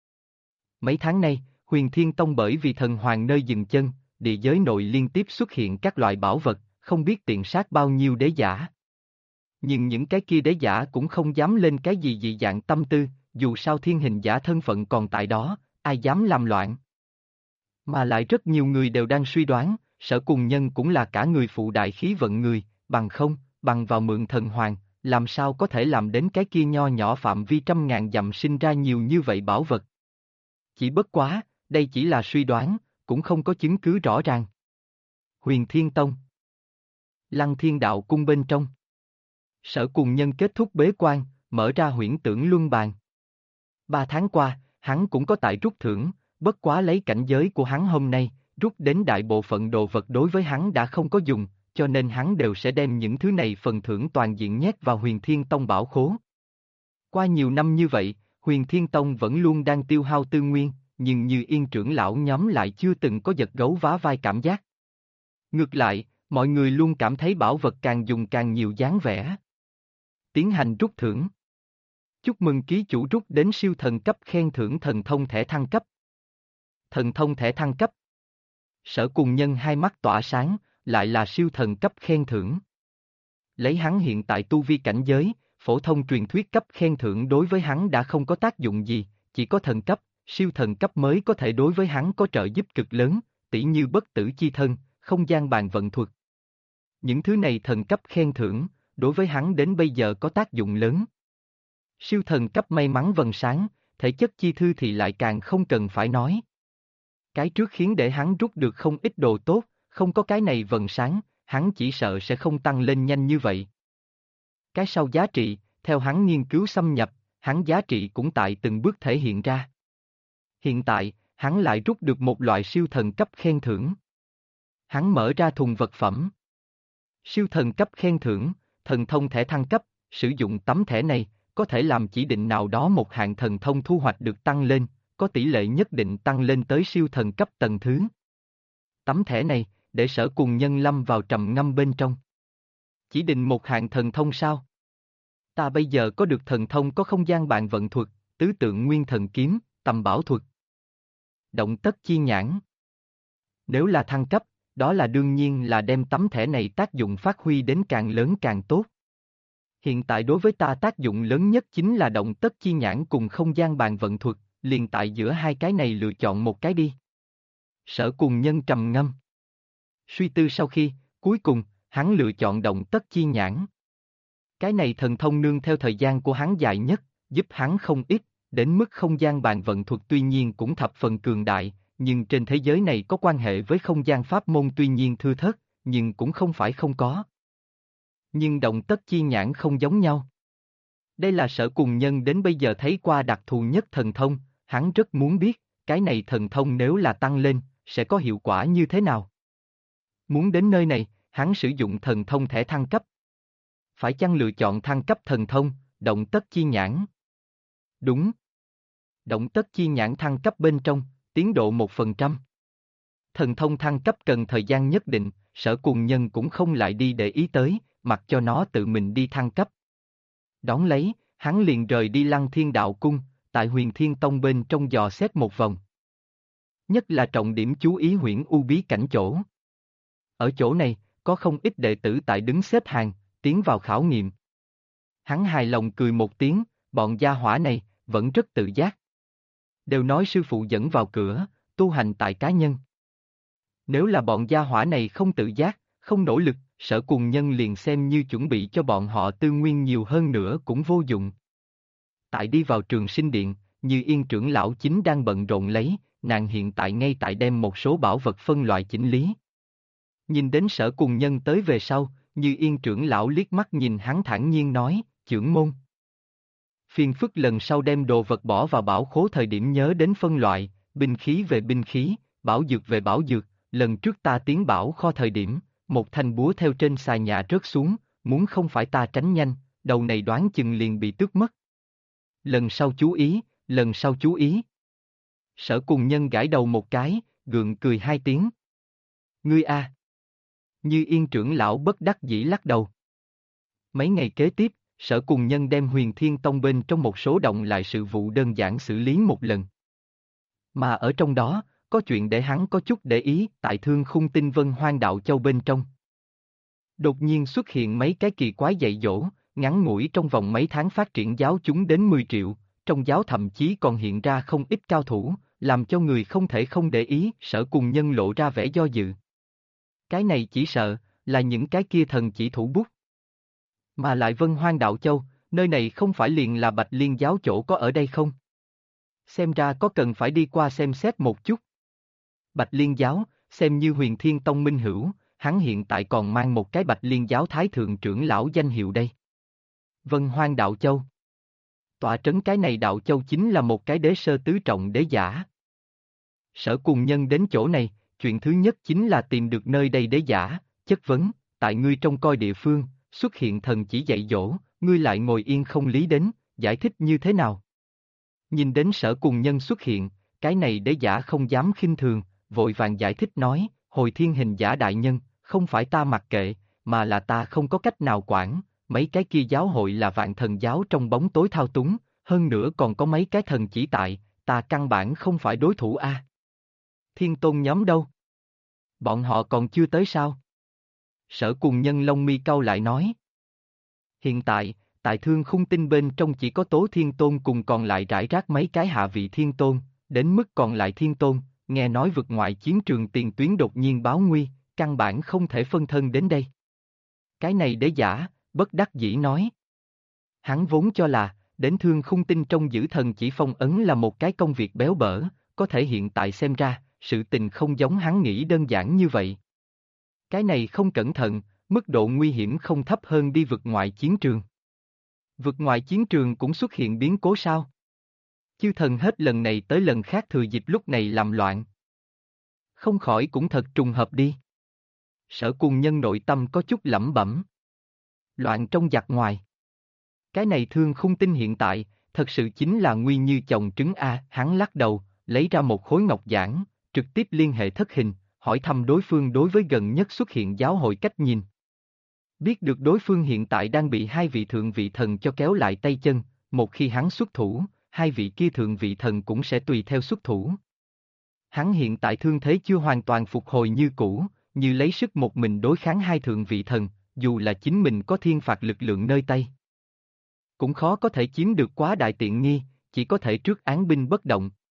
Mấy tháng nay, Huyền Thiên Tông bởi vì thần hoàng nơi dừng chân, địa giới nội liên tiếp xuất hiện các loại bảo vật, không biết tiện sát bao nhiêu đế giả. Nhưng những cái kia đế giả cũng không dám lên cái gì dị dạng tâm tư, dù sao thiên hình giả thân phận còn tại đó, ai dám làm loạn. Mà lại rất nhiều người đều đang suy đoán, sở cùng nhân cũng là cả người phụ đại khí vận người, bằng không, bằng vào mượn thần hoàng, làm sao có thể làm đến cái kia nho nhỏ phạm vi trăm ngàn dặm sinh ra nhiều như vậy bảo vật. Chỉ bất quá, đây chỉ là suy đoán, cũng không có chứng cứ rõ ràng. Huyền Thiên Tông, Lăng Thiên Đạo Cung bên trong. Sở cùng nhân kết thúc bế quan, mở ra huyễn tưởng luân bàn. 3 tháng qua, hắn cũng có tại rút thưởng, bất quá lấy cảnh giới của hắn hôm nay, rút đến đại bộ phận đồ vật đối với hắn đã không có dùng, cho nên hắn đều sẽ đem những thứ này phần thưởng toàn diện nhét vào Huyền Thiên Tông bảo khố. Qua nhiều năm như vậy, Huyền Thiên Tông vẫn luôn đang tiêu hao tư nguyên, nhưng Như Yên trưởng lão nhóm lại chưa từng có giật gấu vá vai cảm giác. Ngược lại, mọi người luôn cảm thấy bảo vật càng dùng càng nhiều dáng vẻ. Tiến hành rút thưởng. Chúc mừng ký chủ rút đến siêu thần cấp khen thưởng thần thông thẻ thăng cấp. Thần thông thẻ thăng cấp. Sở cùng nhân hai mắt tỏa sáng, lại là siêu thần cấp khen thưởng. Lấy hắn hiện tại tu vi cảnh giới, phổ thông truyền thuyết cấp khen thưởng đối với hắn đã không có tác dụng gì, chỉ có thần cấp, siêu thần cấp mới có thể đối với hắn có trợ giúp cực lớn, tỉ như bất tử chi thân, không gian bàn vận thuật. Những thứ này thần cấp khen thưởng, đối với hắn đến bây giờ có tác dụng lớn. Siêu thần cấp may mắn vần sáng, thể chất chi thư thì lại càng không cần phải nói. Cái trước khiến để hắn rút được không ít đồ tốt, không có cái này vần sáng, hắn chỉ sợ sẽ không tăng lên nhanh như vậy. Cái sau giá trị, theo hắn nghiên cứu xâm nhập, hắn giá trị cũng tại từng bước thể hiện ra. Hiện tại, hắn lại rút được một loại siêu thần cấp khen thưởng. Hắn mở ra thùng vật phẩm. Siêu thần cấp khen thưởng, thần thông thẻ thăng cấp, sử dụng tấm thẻ này, có thể làm chỉ định nào đó một hạng thần thông thu hoạch được tăng lên, có tỷ lệ nhất định tăng lên tới siêu thần cấp tầng thứ. Tấm thẻ này, để sở cùng nhân lâm vào trầm ngâm bên trong. chỉ định một hạng thần thông sao? Ta bây giờ có được thần thông có không gian bạn vận thuật, tứ tượng nguyên thần kiếm, tầm bảo thuật. Động tất chi nhãn. Nếu là thăng cấp, đó là đương nhiên là đem tấm thẻ này tác dụng phát huy đến càng lớn càng tốt. Hiện tại đối với ta tác dụng lớn nhất chính là động tất chi nhãn cùng không gian bàn vận thuật, liền tại giữa hai cái này lựa chọn một cái đi. Sở Cùng Nhân trầm ngâm. Suy tư sau khi, cuối cùng, hắn lựa chọn động tất chi nhãn. Cái này thần thông nương theo thời gian của hắn dài nhất, giúp hắn không ít, đến mức không gian bàn vận thuật tuy nhiên cũng thập phần cường đại, nhưng trên thế giới này có quan hệ với không gian pháp môn tuy nhiên thưa thớt, nhưng cũng không phải không có. Nhưng động tất chi nhãn không giống nhau. Đây là Sở Cùng Nhân đến bây giờ thấy qua đặc thù nhất thần thông, hắn rất muốn biết, cái này thần thông nếu là tăng lên, sẽ có hiệu quả như thế nào. Muốn đến nơi này, hắn sử dụng thần thông thẻ thăng cấp. Phải chăng lựa chọn thăng cấp thần thông, động tất chi nhãn? Đúng. Động tất chi nhãn thăng cấp bên trong, tiến độ 1%. Thần thông thăng cấp cần thời gian nhất định, Sở Cùng Nhân cũng không lại đi để ý tới, mặc cho nó tự mình đi thăng cấp. Đón lấy, hắn liền rời đi Lăng Thiên Đạo Cung, tại Huyền Thiên Tông bên trong dò xét một vòng. Nhất là trọng điểm chú ý Huyễn U bí cảnh chỗ. Ở chỗ này, có không ít đệ tử tại đứng xếp hàng, tiến vào khảo nghiệm. Hắn hài lòng cười một tiếng, bọn gia hỏa này, vẫn rất tự giác. Đều nói sư phụ dẫn vào cửa, tu hành tại cá nhân. Nếu là bọn gia hỏa này không tự giác, không nỗ lực, Sở Cùng Nhân liền xem như chuẩn bị cho bọn họ tư nguyên nhiều hơn nữa cũng vô dụng. Tại đi vào Trường Sinh Điện, Như Yên trưởng lão chính đang bận rộn lấy, nàng hiện tại ngay tại đem một số bảo vật phân loại chỉnh lý. Nhìn đến Sở Cùng Nhân tới về sau, Như Yên trưởng lão liếc mắt nhìn hắn thản nhiên nói, trưởng môn. Phiền phức lần sau đem đồ vật bỏ vào bảo khố thời điểm nhớ đến phân loại, binh khí về binh khí, bảo dược về bảo dược, lần trước ta tiến bảo kho thời điểm, một thanh búa theo trên xà nhà rớt xuống, muốn không phải ta tránh nhanh, đầu này đoán chừng liền bị tước mất. Lần sau chú ý, lần sau chú ý. Sở Cùng Nhân gãi đầu một cái, gượng cười hai tiếng. Ngươi a. Như Yên trưởng lão bất đắc dĩ lắc đầu. Mấy ngày kế tiếp, Sở Cùng Nhân đem Huyền Thiên Tông bên trong một số động lại sự vụ đơn giản xử lý một lần. Mà ở trong đó, có chuyện để hắn có chút để ý tại Thương Khung Tinh Vân Hoang Đạo Châu bên trong. Đột nhiên xuất hiện mấy cái kỳ quái dạy dỗ, ngắn ngủi trong vòng mấy tháng phát triển giáo chúng đến 10 triệu, trong giáo thậm chí còn hiện ra không ít cao thủ, làm cho người không thể không để ý. Sở Cùng Nhân lộ ra vẻ do dự. Cái này chỉ sợ là những cái kia thần chỉ thủ bút. Mà lại Vân Hoang Đạo Châu, nơi này không phải liền là Bạch Liên giáo chỗ có ở đây không? Xem ra có cần phải đi qua xem xét một chút. Bạch Liên giáo, xem như Huyền Thiên Tông minh hữu, hắn hiện tại còn mang một cái Bạch Liên giáo thái thượng trưởng lão danh hiệu đây. Vân Hoang Đạo Châu. Tọa trấn cái này Đạo Châu chính là một cái đế sơ tứ trọng đế giả. Sở Cùng Nhân đến chỗ này, chuyện thứ nhất chính là tìm được nơi đây đế giả, chất vấn, tại ngươi trông coi địa phương, xuất hiện thần chỉ dạy dỗ, ngươi lại ngồi yên không lý đến, giải thích như thế nào? Nhìn đến Sở Cùng Nhân xuất hiện, cái này đế giả không dám khinh thường, vội vàng giải thích nói, hồi thiên hình giả đại nhân, không phải ta mặc kệ, mà là ta không có cách nào quản, mấy cái kia giáo hội là vạn thần giáo trong bóng tối thao túng, hơn nữa còn có mấy cái thần chỉ tại, ta căn bản không phải đối thủ a. Thiên tôn nhóm đâu? Bọn họ còn chưa tới sao? Sở Cùng Nhân lông mi cau lại nói. Hiện tại, tại Thương Khung Tinh bên trong chỉ có Tố Thiên Tôn cùng còn lại rải rác mấy cái hạ vị Thiên Tôn, đến mức còn lại Thiên Tôn, nghe nói vực ngoại chiến trường tiền tuyến đột nhiên báo nguy, căn bản không thể phân thân đến đây. Cái này đế giả, bất đắc dĩ nói. Hắn vốn cho là, đến Thương Khung Tinh trong giữ thần chỉ phong ấn là một cái công việc béo bở, có thể hiện tại xem ra, sự tình không giống hắn nghĩ đơn giản như vậy. Cái này không cẩn thận, mức độ nguy hiểm không thấp hơn đi vực ngoại chiến trường. Vực ngoại chiến trường cũng xuất hiện biến cố sao? Chư thần hết lần này tới lần khác thừa dịp lúc này làm loạn. Không khỏi cũng thật trùng hợp đi. Sở Cùng Nhân nội tâm có chút lẩm bẩm. Loạn trong giặc ngoài. Cái này Thương Khung Tinh hiện tại, thật sự chính là nguy như chồng trứng a. Hắn lắc đầu, lấy ra một khối ngọc giản, trực tiếp liên hệ thất hình, hỏi thăm đối phương đối với gần nhất xuất hiện giáo hội cách nhìn. Biết được đối phương hiện tại đang bị hai vị thượng vị thần cho kéo lại tay chân, một khi hắn xuất thủ, hai vị kia thượng vị thần cũng sẽ tùy theo xuất thủ. Hắn hiện tại thương thế chưa hoàn toàn phục hồi như cũ, như lấy sức một mình đối kháng hai thượng vị thần, dù là chính mình có thiên phạt lực lượng nơi tay. Cũng khó có thể chiếm được quá đại tiện nghi, chỉ có thể trước án binh bất động.